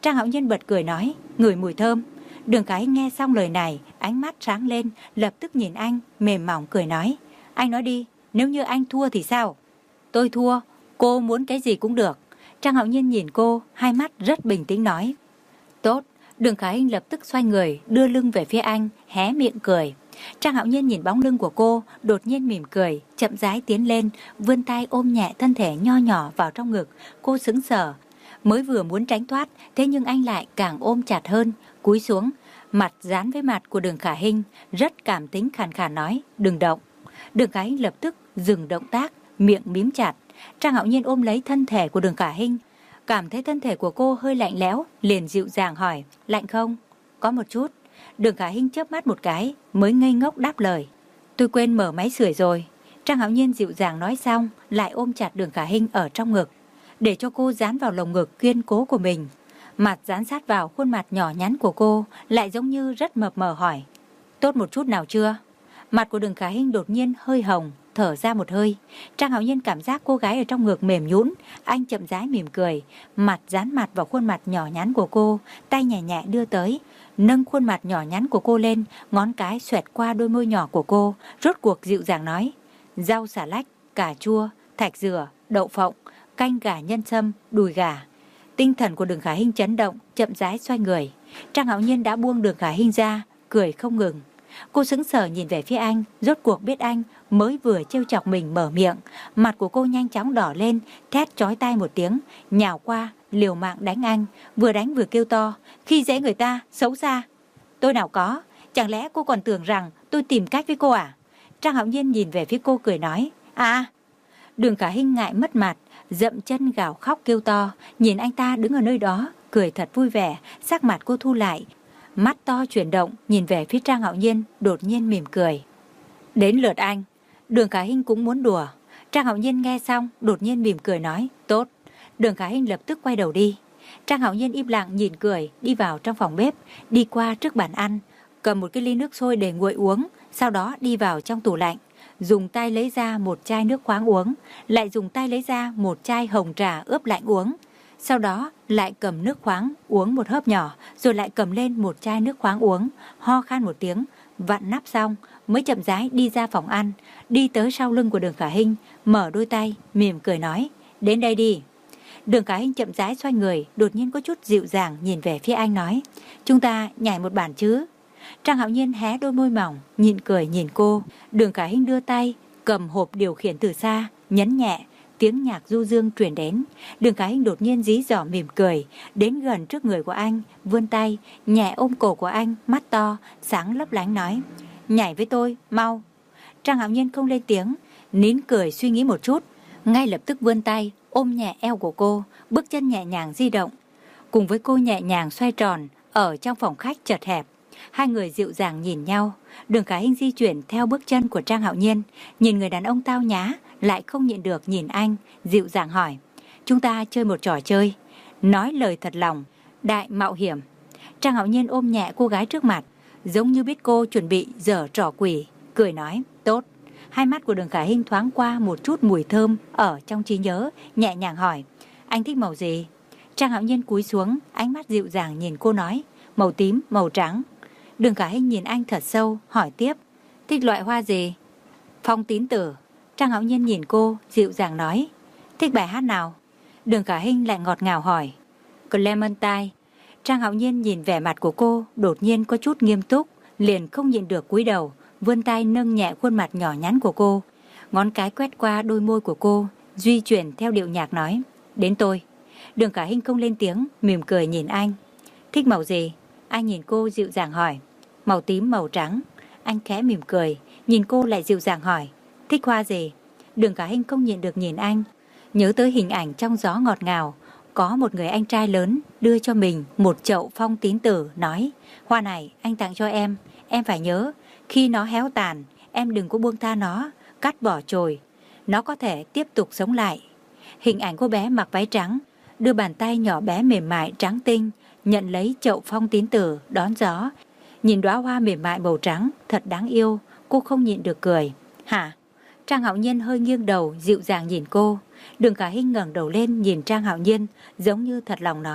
Trang Hạo Nhiên bật cười nói, ngửi mùi thơm. Đường Khả Hinh nghe xong lời này, ánh mắt sáng lên, lập tức nhìn anh, mềm mỏng cười nói, anh nói đi, nếu như anh thua thì sao? Tôi thua, cô muốn cái gì cũng được. Trang Hạo Nhiên nhìn cô, hai mắt rất bình tĩnh nói, tốt. Đường Khả Hinh lập tức xoay người, đưa lưng về phía anh, hé miệng cười. Trang Hạo Nhiên nhìn bóng lưng của cô, đột nhiên mỉm cười, chậm rãi tiến lên, vươn tay ôm nhẹ thân thể nho nhỏ vào trong ngực. Cô sững sờ, mới vừa muốn tránh thoát, thế nhưng anh lại càng ôm chặt hơn, cúi xuống, mặt dán với mặt của Đường Khả Hinh, rất cảm tính khàn khàn nói, đừng động. Đường Khả Hinh lập tức dừng động tác, miệng mím chặt. Trang Hạo Nhiên ôm lấy thân thể của Đường Khả Hinh, cảm thấy thân thể của cô hơi lạnh lẽo, liền dịu dàng hỏi, lạnh không? Có một chút. Đường Khả Hinh chớp mắt một cái, mới ngây ngốc đáp lời, tôi quên mở máy sưởi rồi. Trang Hạo Nhiên dịu dàng nói xong, lại ôm chặt Đường Khả Hinh ở trong ngực, để cho cô dán vào lồng ngực kiên cố của mình. Mặt dán sát vào khuôn mặt nhỏ nhắn của cô, lại giống như rất mập mờ hỏi, tốt một chút nào chưa? Mặt của Đường Khả Hinh đột nhiên hơi hồng, thở ra một hơi. Trang Hạo Nhiên cảm giác cô gái ở trong ngực mềm nhũn, anh chậm rãi mỉm cười, mặt dán mặt vào khuôn mặt nhỏ nhắn của cô, tay nhẹ nhẹ đưa tới, nâng khuôn mặt nhỏ nhắn của cô lên, ngón cái xoẹt qua đôi môi nhỏ của cô, rốt cuộc dịu dàng nói, rau xà lách, cà chua, thạch dừa, đậu phộng, canh gà nhân sâm, đùi gà. Tinh thần của Đường Khả Hinh chấn động, chậm rãi xoay người. Trang Hạo Nhiên đã buông Đường Khả Hinh ra, cười không ngừng. Cô sững sờ nhìn về phía anh, rốt cuộc biết anh mới vừa trêu chọc mình mở miệng. Mặt của cô nhanh chóng đỏ lên, thét chói tai một tiếng, nhào qua, liều mạng đánh anh, vừa đánh vừa kêu to, khi dễ người ta, xấu xa. Tôi nào có, chẳng lẽ cô còn tưởng rằng tôi tìm cách với cô à? Trang Hạo Nhiên nhìn về phía cô cười nói, à. Đường Khả Hinh ngại mất mặt, dậm chân gào khóc kêu to, nhìn anh ta đứng ở nơi đó, cười thật vui vẻ, sắc mặt cô thu lại, mắt to chuyển động, nhìn về phía Trang Hạo Nhiên, đột nhiên mỉm cười. Đến lượt anh. Đường Khả Hinh cũng muốn đùa. Trang Hạo Nhiên nghe xong, đột nhiên mỉm cười nói, tốt. Đường Khả Hinh lập tức quay đầu đi. Trang Hạo Nhiên im lặng nhìn cười, đi vào trong phòng bếp, đi qua trước bàn ăn, cầm một cái ly nước sôi để nguội uống, sau đó đi vào trong tủ lạnh, dùng tay lấy ra một chai nước khoáng uống, lại dùng tay lấy ra một chai hồng trà ướp lạnh uống. Sau đó lại cầm nước khoáng uống một hớp nhỏ, rồi lại cầm lên một chai nước khoáng uống, ho khan một tiếng, vặn nắp xong mới chậm rãi đi ra phòng ăn, đi tới sau lưng của Đường Khả Hinh, mở đôi tay, mỉm cười nói, đến đây đi. Đường Khả Hinh chậm rãi xoay người, đột nhiên có chút dịu dàng nhìn về phía anh nói, chúng ta nhảy một bản chứ? Trang Hạo Nhiên hé đôi môi mỏng, nhịn cười nhìn cô. Đường Khả Hinh đưa tay, cầm hộp điều khiển từ xa, nhấn nhẹ, tiếng nhạc du dương truyền đến. Đường Khả Hinh đột nhiên dí dỏm mỉm cười, đến gần trước người của anh, vươn tay, nhẹ ôm cổ của anh, mắt to, sáng lấp lánh nói, nhảy với tôi, mau. Trang Hạo Nhiên không lên tiếng, nín cười suy nghĩ một chút, ngay lập tức vươn tay, ôm nhẹ eo của cô, bước chân nhẹ nhàng di động, cùng với cô nhẹ nhàng xoay tròn, ở trong phòng khách chật hẹp. Hai người dịu dàng nhìn nhau. Đường Khả Hinh di chuyển theo bước chân của Trang Hạo Nhiên, nhìn người đàn ông tao nhã, lại không nhịn được nhìn anh, dịu dàng hỏi, chúng ta chơi một trò chơi, nói lời thật lòng, đại mạo hiểm. Trang Hạo Nhiên ôm nhẹ cô gái trước mặt, giống như biết cô chuẩn bị giở trò quỷ, cười nói, tốt. Hai mắt của Đường Khả Hinh thoáng qua một chút mùi thơm ở trong trí nhớ, nhẹ nhàng hỏi, anh thích màu gì? Trang Hạo Nhiên cúi xuống, ánh mắt dịu dàng nhìn cô nói, màu tím, màu trắng. Đường Khả Hinh nhìn anh thật sâu, hỏi tiếp, thích loại hoa gì? Phong tín tử. Trang Hạo Nhiên nhìn cô, dịu dàng nói, thích bài hát nào? Đường Khả Hinh lại ngọt ngào hỏi, Clementine. Trang Hạo Nhiên nhìn vẻ mặt của cô, đột nhiên có chút nghiêm túc, liền không nhịn được cúi đầu, vươn tay nâng nhẹ khuôn mặt nhỏ nhắn của cô, ngón cái quét qua đôi môi của cô, di chuyển theo điệu nhạc nói, đến tôi. Đường Khả Hinh không lên tiếng, mỉm cười nhìn anh, thích màu gì? Anh nhìn cô dịu dàng hỏi, màu tím, màu trắng. Anh khẽ mỉm cười, nhìn cô lại dịu dàng hỏi, thích hoa gì? Đường Khả Hinh không nhịn được nhìn anh, nhớ tới hình ảnh trong gió ngọt ngào, có một người anh trai lớn đưa cho mình một chậu phong tín tử, nói, hoa này anh tặng cho em, em phải nhớ, khi nó héo tàn, em đừng có buông tha nó, cắt bỏ chồi, nó có thể tiếp tục sống lại. Hình ảnh cô bé mặc váy trắng, đưa bàn tay nhỏ bé mềm mại trắng tinh, nhận lấy chậu phong tín tử, đón gió. Nhìn đóa hoa mềm mại màu trắng, thật đáng yêu, cô không nhịn được cười. Hả? Trang Hạo Nhiên hơi nghiêng đầu, dịu dàng nhìn cô. Đường Khả Hinh ngẩng đầu lên nhìn Trang Hạo Nhiên, giống như thật lòng nói,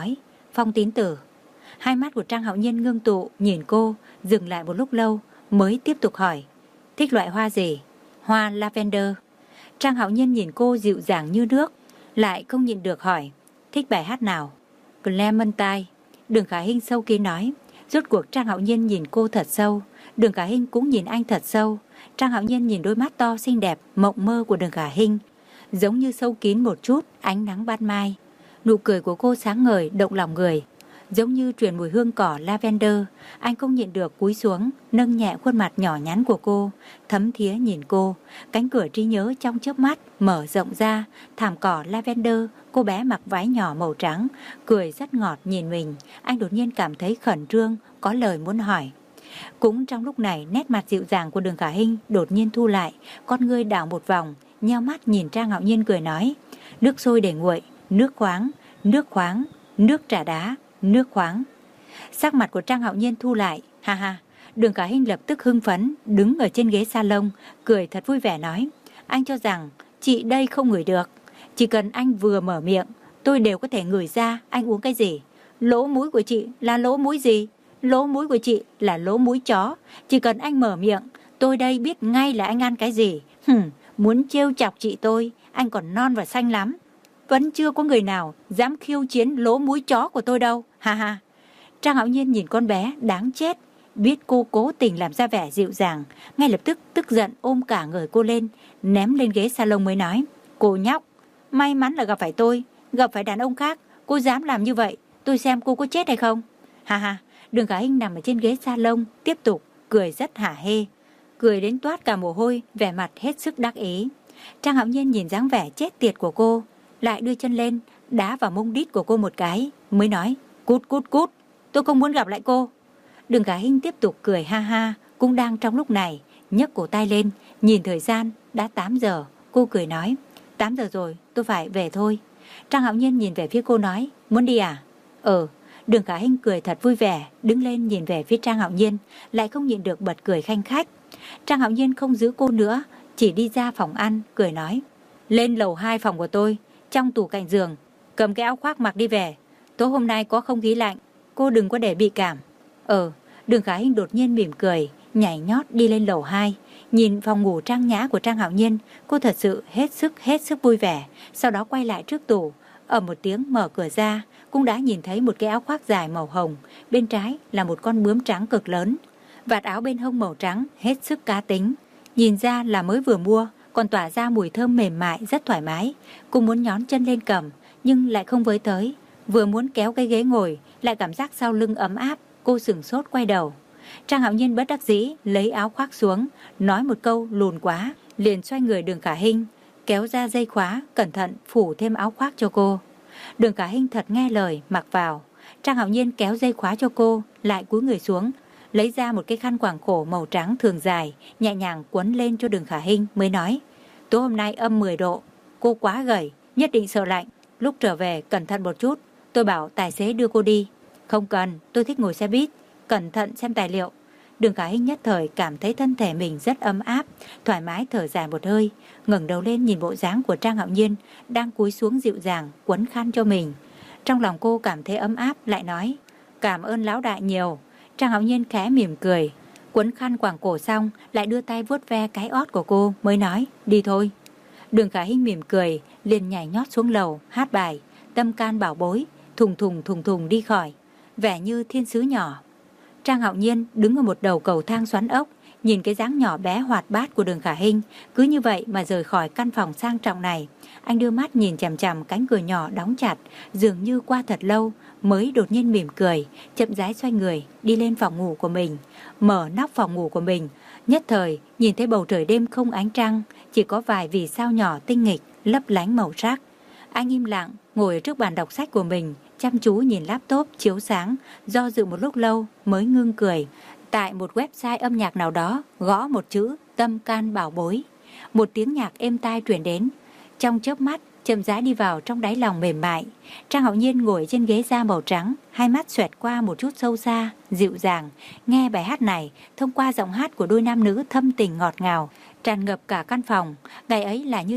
Phong Tín Tử. Hai mắt của Trang Hạo Nhiên ngưng tụ nhìn cô, dừng lại một lúc lâu mới tiếp tục hỏi, thích loại hoa gì? Hoa lavender. Trang Hạo Nhiên nhìn cô dịu dàng như nước, lại không nhịn được hỏi, thích bài hát nào? Clementine. Đường Khả Hinh sâu kín nói. Rốt cuộc Trang Hạo Nhiên nhìn cô thật sâu, Đường Khả Hinh cũng nhìn anh thật sâu. Trang Hạo Nhiên nhìn đôi mắt to xinh đẹp, mộng mơ của Đường Khả Hinh, giống như sâu kín một chút ánh nắng ban mai. Nụ cười của cô sáng ngời, động lòng người, giống như truyền mùi hương cỏ lavender. Anh không nhịn được cúi xuống, nâng nhẹ khuôn mặt nhỏ nhắn của cô, thấm thía nhìn cô. Cánh cửa trí nhớ trong chớp mắt mở rộng ra, thảm cỏ lavender, cô bé mặc váy nhỏ màu trắng, cười rất ngọt nhìn mình. Anh đột nhiên cảm thấy khẩn trương, có lời muốn hỏi. Cũng trong lúc này, nét mặt dịu dàng của Đường Khả Hinh đột nhiên thu lại, con ngươi đảo một vòng, nheo mắt nhìn Trang Hạo Nhiên cười nói, nước sôi để nguội, nước khoáng, nước khoáng, nước trà đá, nước khoáng. Sắc mặt của Trang Hạo Nhiên thu lại, ha ha. Đường Khả Hinh lập tức hưng phấn, đứng ở trên ghế salon, cười thật vui vẻ nói, anh cho rằng chị đây không ngửi được. Chỉ cần anh vừa mở miệng, tôi đều có thể ngửi ra anh uống cái gì. Lỗ mũi của chị là lỗ mũi gì? Lỗ mũi của chị là lỗ mũi chó. Chỉ cần anh mở miệng, tôi đây biết ngay là anh ăn cái gì. Hừm, muốn trêu chọc chị tôi, anh còn non và xanh lắm. Vẫn chưa có người nào dám khiêu chiến lỗ mũi chó của tôi đâu, ha ha. Trang Hạo Nhiên nhìn con bé đáng chết, biết cô cố tình làm ra vẻ dịu dàng, ngay lập tức tức giận ôm cả người cô lên, ném lên ghế salon mới nói, cô nhóc, may mắn là gặp phải tôi, gặp phải đàn ông khác, cô dám làm như vậy, tôi xem cô có chết hay không. Ha ha. Đường Khả Hinh nằm ở trên ghế salon, tiếp tục cười rất hả hê, cười đến toát cả mồ hôi, vẻ mặt hết sức đắc ý. Trang Hạo Nhiên nhìn dáng vẻ chết tiệt của cô, lại đưa chân lên đá vào mông đít của cô một cái, mới nói, cút cút cút, tôi không muốn gặp lại cô. Đường Khả Hinh tiếp tục cười ha ha. Cũng đang trong lúc này, nhấc cổ tay lên, nhìn thời gian đã tám giờ, cô cười nói, tám giờ rồi, tôi phải về thôi. Trang Hạo Nhiên nhìn về phía cô nói, muốn đi à? Ừ. Đường Khả Hinh cười thật vui vẻ, đứng lên nhìn về phía Trang Hạo Nhiên, lại không nhịn được bật cười khanh khách. Trang Hạo Nhiên không giữ cô nữa, chỉ đi ra phòng ăn, cười nói, lên lầu hai phòng của tôi, trong tủ cạnh giường, cầm cái áo khoác mặc đi về. Tối hôm nay có không khí lạnh, cô đừng có để bị cảm. Ờ, Đường Khả Hinh đột nhiên mỉm cười, nhảy nhót đi lên lầu hai, nhìn phòng ngủ trang nhã của Trang Hạo Nhiên, cô thật sự hết sức hết sức vui vẻ. Sau đó quay lại trước tủ, ở một tiếng mở cửa ra, cũng đã nhìn thấy một cái áo khoác dài màu hồng, bên trái là một con bướm trắng cực lớn, vạt áo bên hông màu trắng hết sức cá tính, nhìn ra là mới vừa mua, còn tỏa ra mùi thơm mềm mại rất thoải mái. Cô muốn nhón chân lên cầm, nhưng lại không với tới, vừa muốn kéo cái ghế ngồi, lại cảm giác sau lưng ấm áp, cô sửng sốt quay đầu. Trang Hạo Nhiên bất đắc dĩ lấy áo khoác xuống, nói một câu lùn quá, liền xoay người Đường Khả Hinh, kéo ra dây khóa, cẩn thận phủ thêm áo khoác cho cô. Đường Khả Hinh thật nghe lời, mặc vào. Trang Hạo Nhiên kéo dây khóa cho cô, lại cúi người xuống, lấy ra một cái khăn quàng cổ màu trắng thường dài, nhẹ nhàng quấn lên cho Đường Khả Hinh, mới nói, tối hôm nay âm mười độ, cô quá gầy, nhất định sợ lạnh, lúc trở về cẩn thận một chút, tôi bảo tài xế đưa cô đi. Không cần, tôi thích ngồi xe buýt, cẩn thận xem tài liệu. Đường Khả Hinh nhất thời cảm thấy thân thể mình rất ấm áp, thoải mái thở dài một hơi, ngẩng đầu lên nhìn bộ dáng của Trang Hạo Nhiên đang cúi xuống dịu dàng quấn khăn cho mình. Trong lòng cô cảm thấy ấm áp, lại nói, cảm ơn lão đại nhiều. Trang Hạo Nhiên khẽ mỉm cười, quấn khăn quàng cổ xong, lại đưa tay vuốt ve cái ót của cô, mới nói, đi thôi. Đường Khả Hinh mỉm cười, liền nhảy nhót xuống lầu, hát bài Tâm Can Bảo Bối, thùng thùng thùng thùng đi khỏi, vẻ như thiên sứ nhỏ. Trang Hạo Nhiên đứng ở một đầu cầu thang xoắn ốc, nhìn cái dáng nhỏ bé hoạt bát của Đường Khả Hinh, cứ như vậy mà rời khỏi căn phòng sang trọng này. Anh đưa mắt nhìn chằm chằm cánh cửa nhỏ đóng chặt, dường như qua thật lâu, mới đột nhiên mỉm cười, chậm rãi xoay người, đi lên phòng ngủ của mình, mở nắp phòng ngủ của mình. Nhất thời, nhìn thấy bầu trời đêm không ánh trăng, chỉ có vài vì sao nhỏ tinh nghịch, lấp lánh màu sắc. Anh im lặng, ngồi ở trước bàn đọc sách của mình, chăm chú nhìn laptop chiếu sáng, do dự một lúc lâu mới ngưng cười. Tại một website âm nhạc nào đó, gõ một chữ Tâm Can Bảo Bối. Một tiếng nhạc êm tai truyền đến, trong chớp mắt chậm rãi đi vào trong đáy lòng mềm mại. Trang Hạo Nhiên ngồi trên ghế da màu trắng, hai mắt xoẹt qua một chút sâu xa, dịu dàng, nghe bài hát này thông qua giọng hát của đôi nam nữ thâm tình ngọt ngào, tràn ngập cả căn phòng. Ngày ấy là như thế,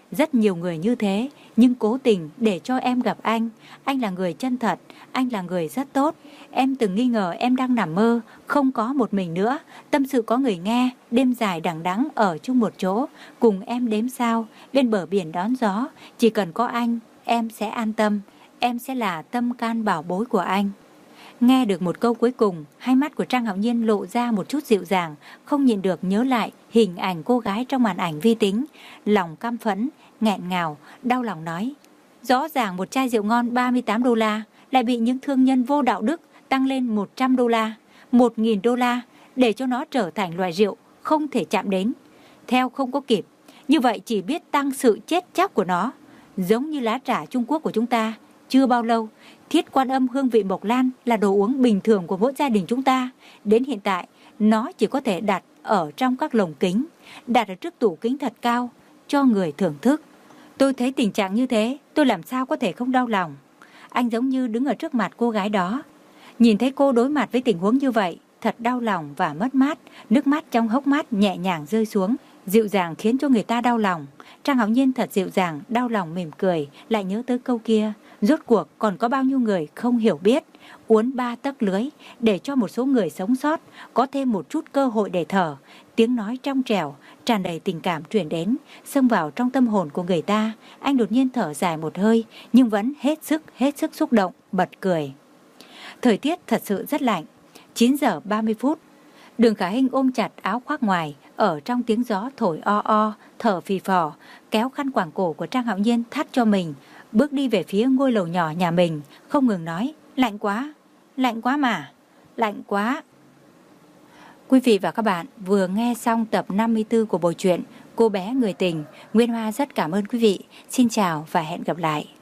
rất nhiều người như thế, nhưng cố tình để cho em gặp anh. Anh là người chân thật, anh là người rất tốt. Em từng nghi ngờ em đang nằm mơ, không có một mình nữa. Tâm sự có người nghe, đêm dài đằng đẵng ở chung một chỗ, cùng em đếm sao, bên bờ biển đón gió. Chỉ cần có anh, em sẽ an tâm, em sẽ là tâm can bảo bối của anh. Nghe được một câu cuối cùng, hai mắt của Trang Hạo Nhiên lộ ra một chút dịu dàng, không nhịn được nhớ lại hình ảnh cô gái trong màn ảnh vi tính. Lòng căm phẫn, nghẹn ngào, đau lòng nói. Rõ ràng một chai rượu ngon ba mươi tám đô la, lại bị những thương nhân vô đạo đức tăng lên một trăm đô la, một nghìn đô la, để cho nó trở thành loại rượu không thể chạm đến. Theo không có kịp, như vậy chỉ biết tăng sự chết chóc của nó. Giống như lá trà Trung Quốc của chúng ta, chưa bao lâu, Thiết Quan Âm hương vị Mộc Lan là đồ uống bình thường của mỗi gia đình chúng ta. Đến hiện tại, nó chỉ có thể đặt ở trong các lồng kính, đặt ở trước tủ kính thật cao, cho người thưởng thức. Tôi thấy tình trạng như thế, tôi làm sao có thể không đau lòng. Anh giống như đứng ở trước mặt cô gái đó. Nhìn thấy cô đối mặt với tình huống như vậy, thật đau lòng và mất mát. Nước mắt trong hốc mắt nhẹ nhàng rơi xuống, dịu dàng khiến cho người ta đau lòng. Trang Hạo Nhiên thật dịu dàng, đau lòng mỉm cười, lại nhớ tới câu kia. Rốt cuộc còn có bao nhiêu người không hiểu biết, uốn ba tấc lưới để cho một số người sống sót có thêm một chút cơ hội để thở. Tiếng nói trong trẻo, tràn đầy tình cảm truyền đến, xông vào trong tâm hồn của người ta. Anh đột nhiên thở dài một hơi, nhưng vẫn hết sức, hết sức xúc động, bật cười. Thời tiết thật sự rất lạnh. chín giờ ba mươi phút. Đường Khả Hinh ôm chặt áo khoác ngoài, ở trong tiếng gió thổi o o, thở phì phò, kéo khăn quàng cổ của Trang Hạo Nhiên thắt cho mình, bước đi về phía ngôi lầu nhỏ nhà mình, không ngừng nói, lạnh quá, lạnh quá mà, lạnh quá. Quý vị và các bạn vừa nghe xong tập năm mươi tư của bộ truyện Cô bé người tình. Nguyên Hoa rất cảm ơn quý vị. Xin chào và hẹn gặp lại.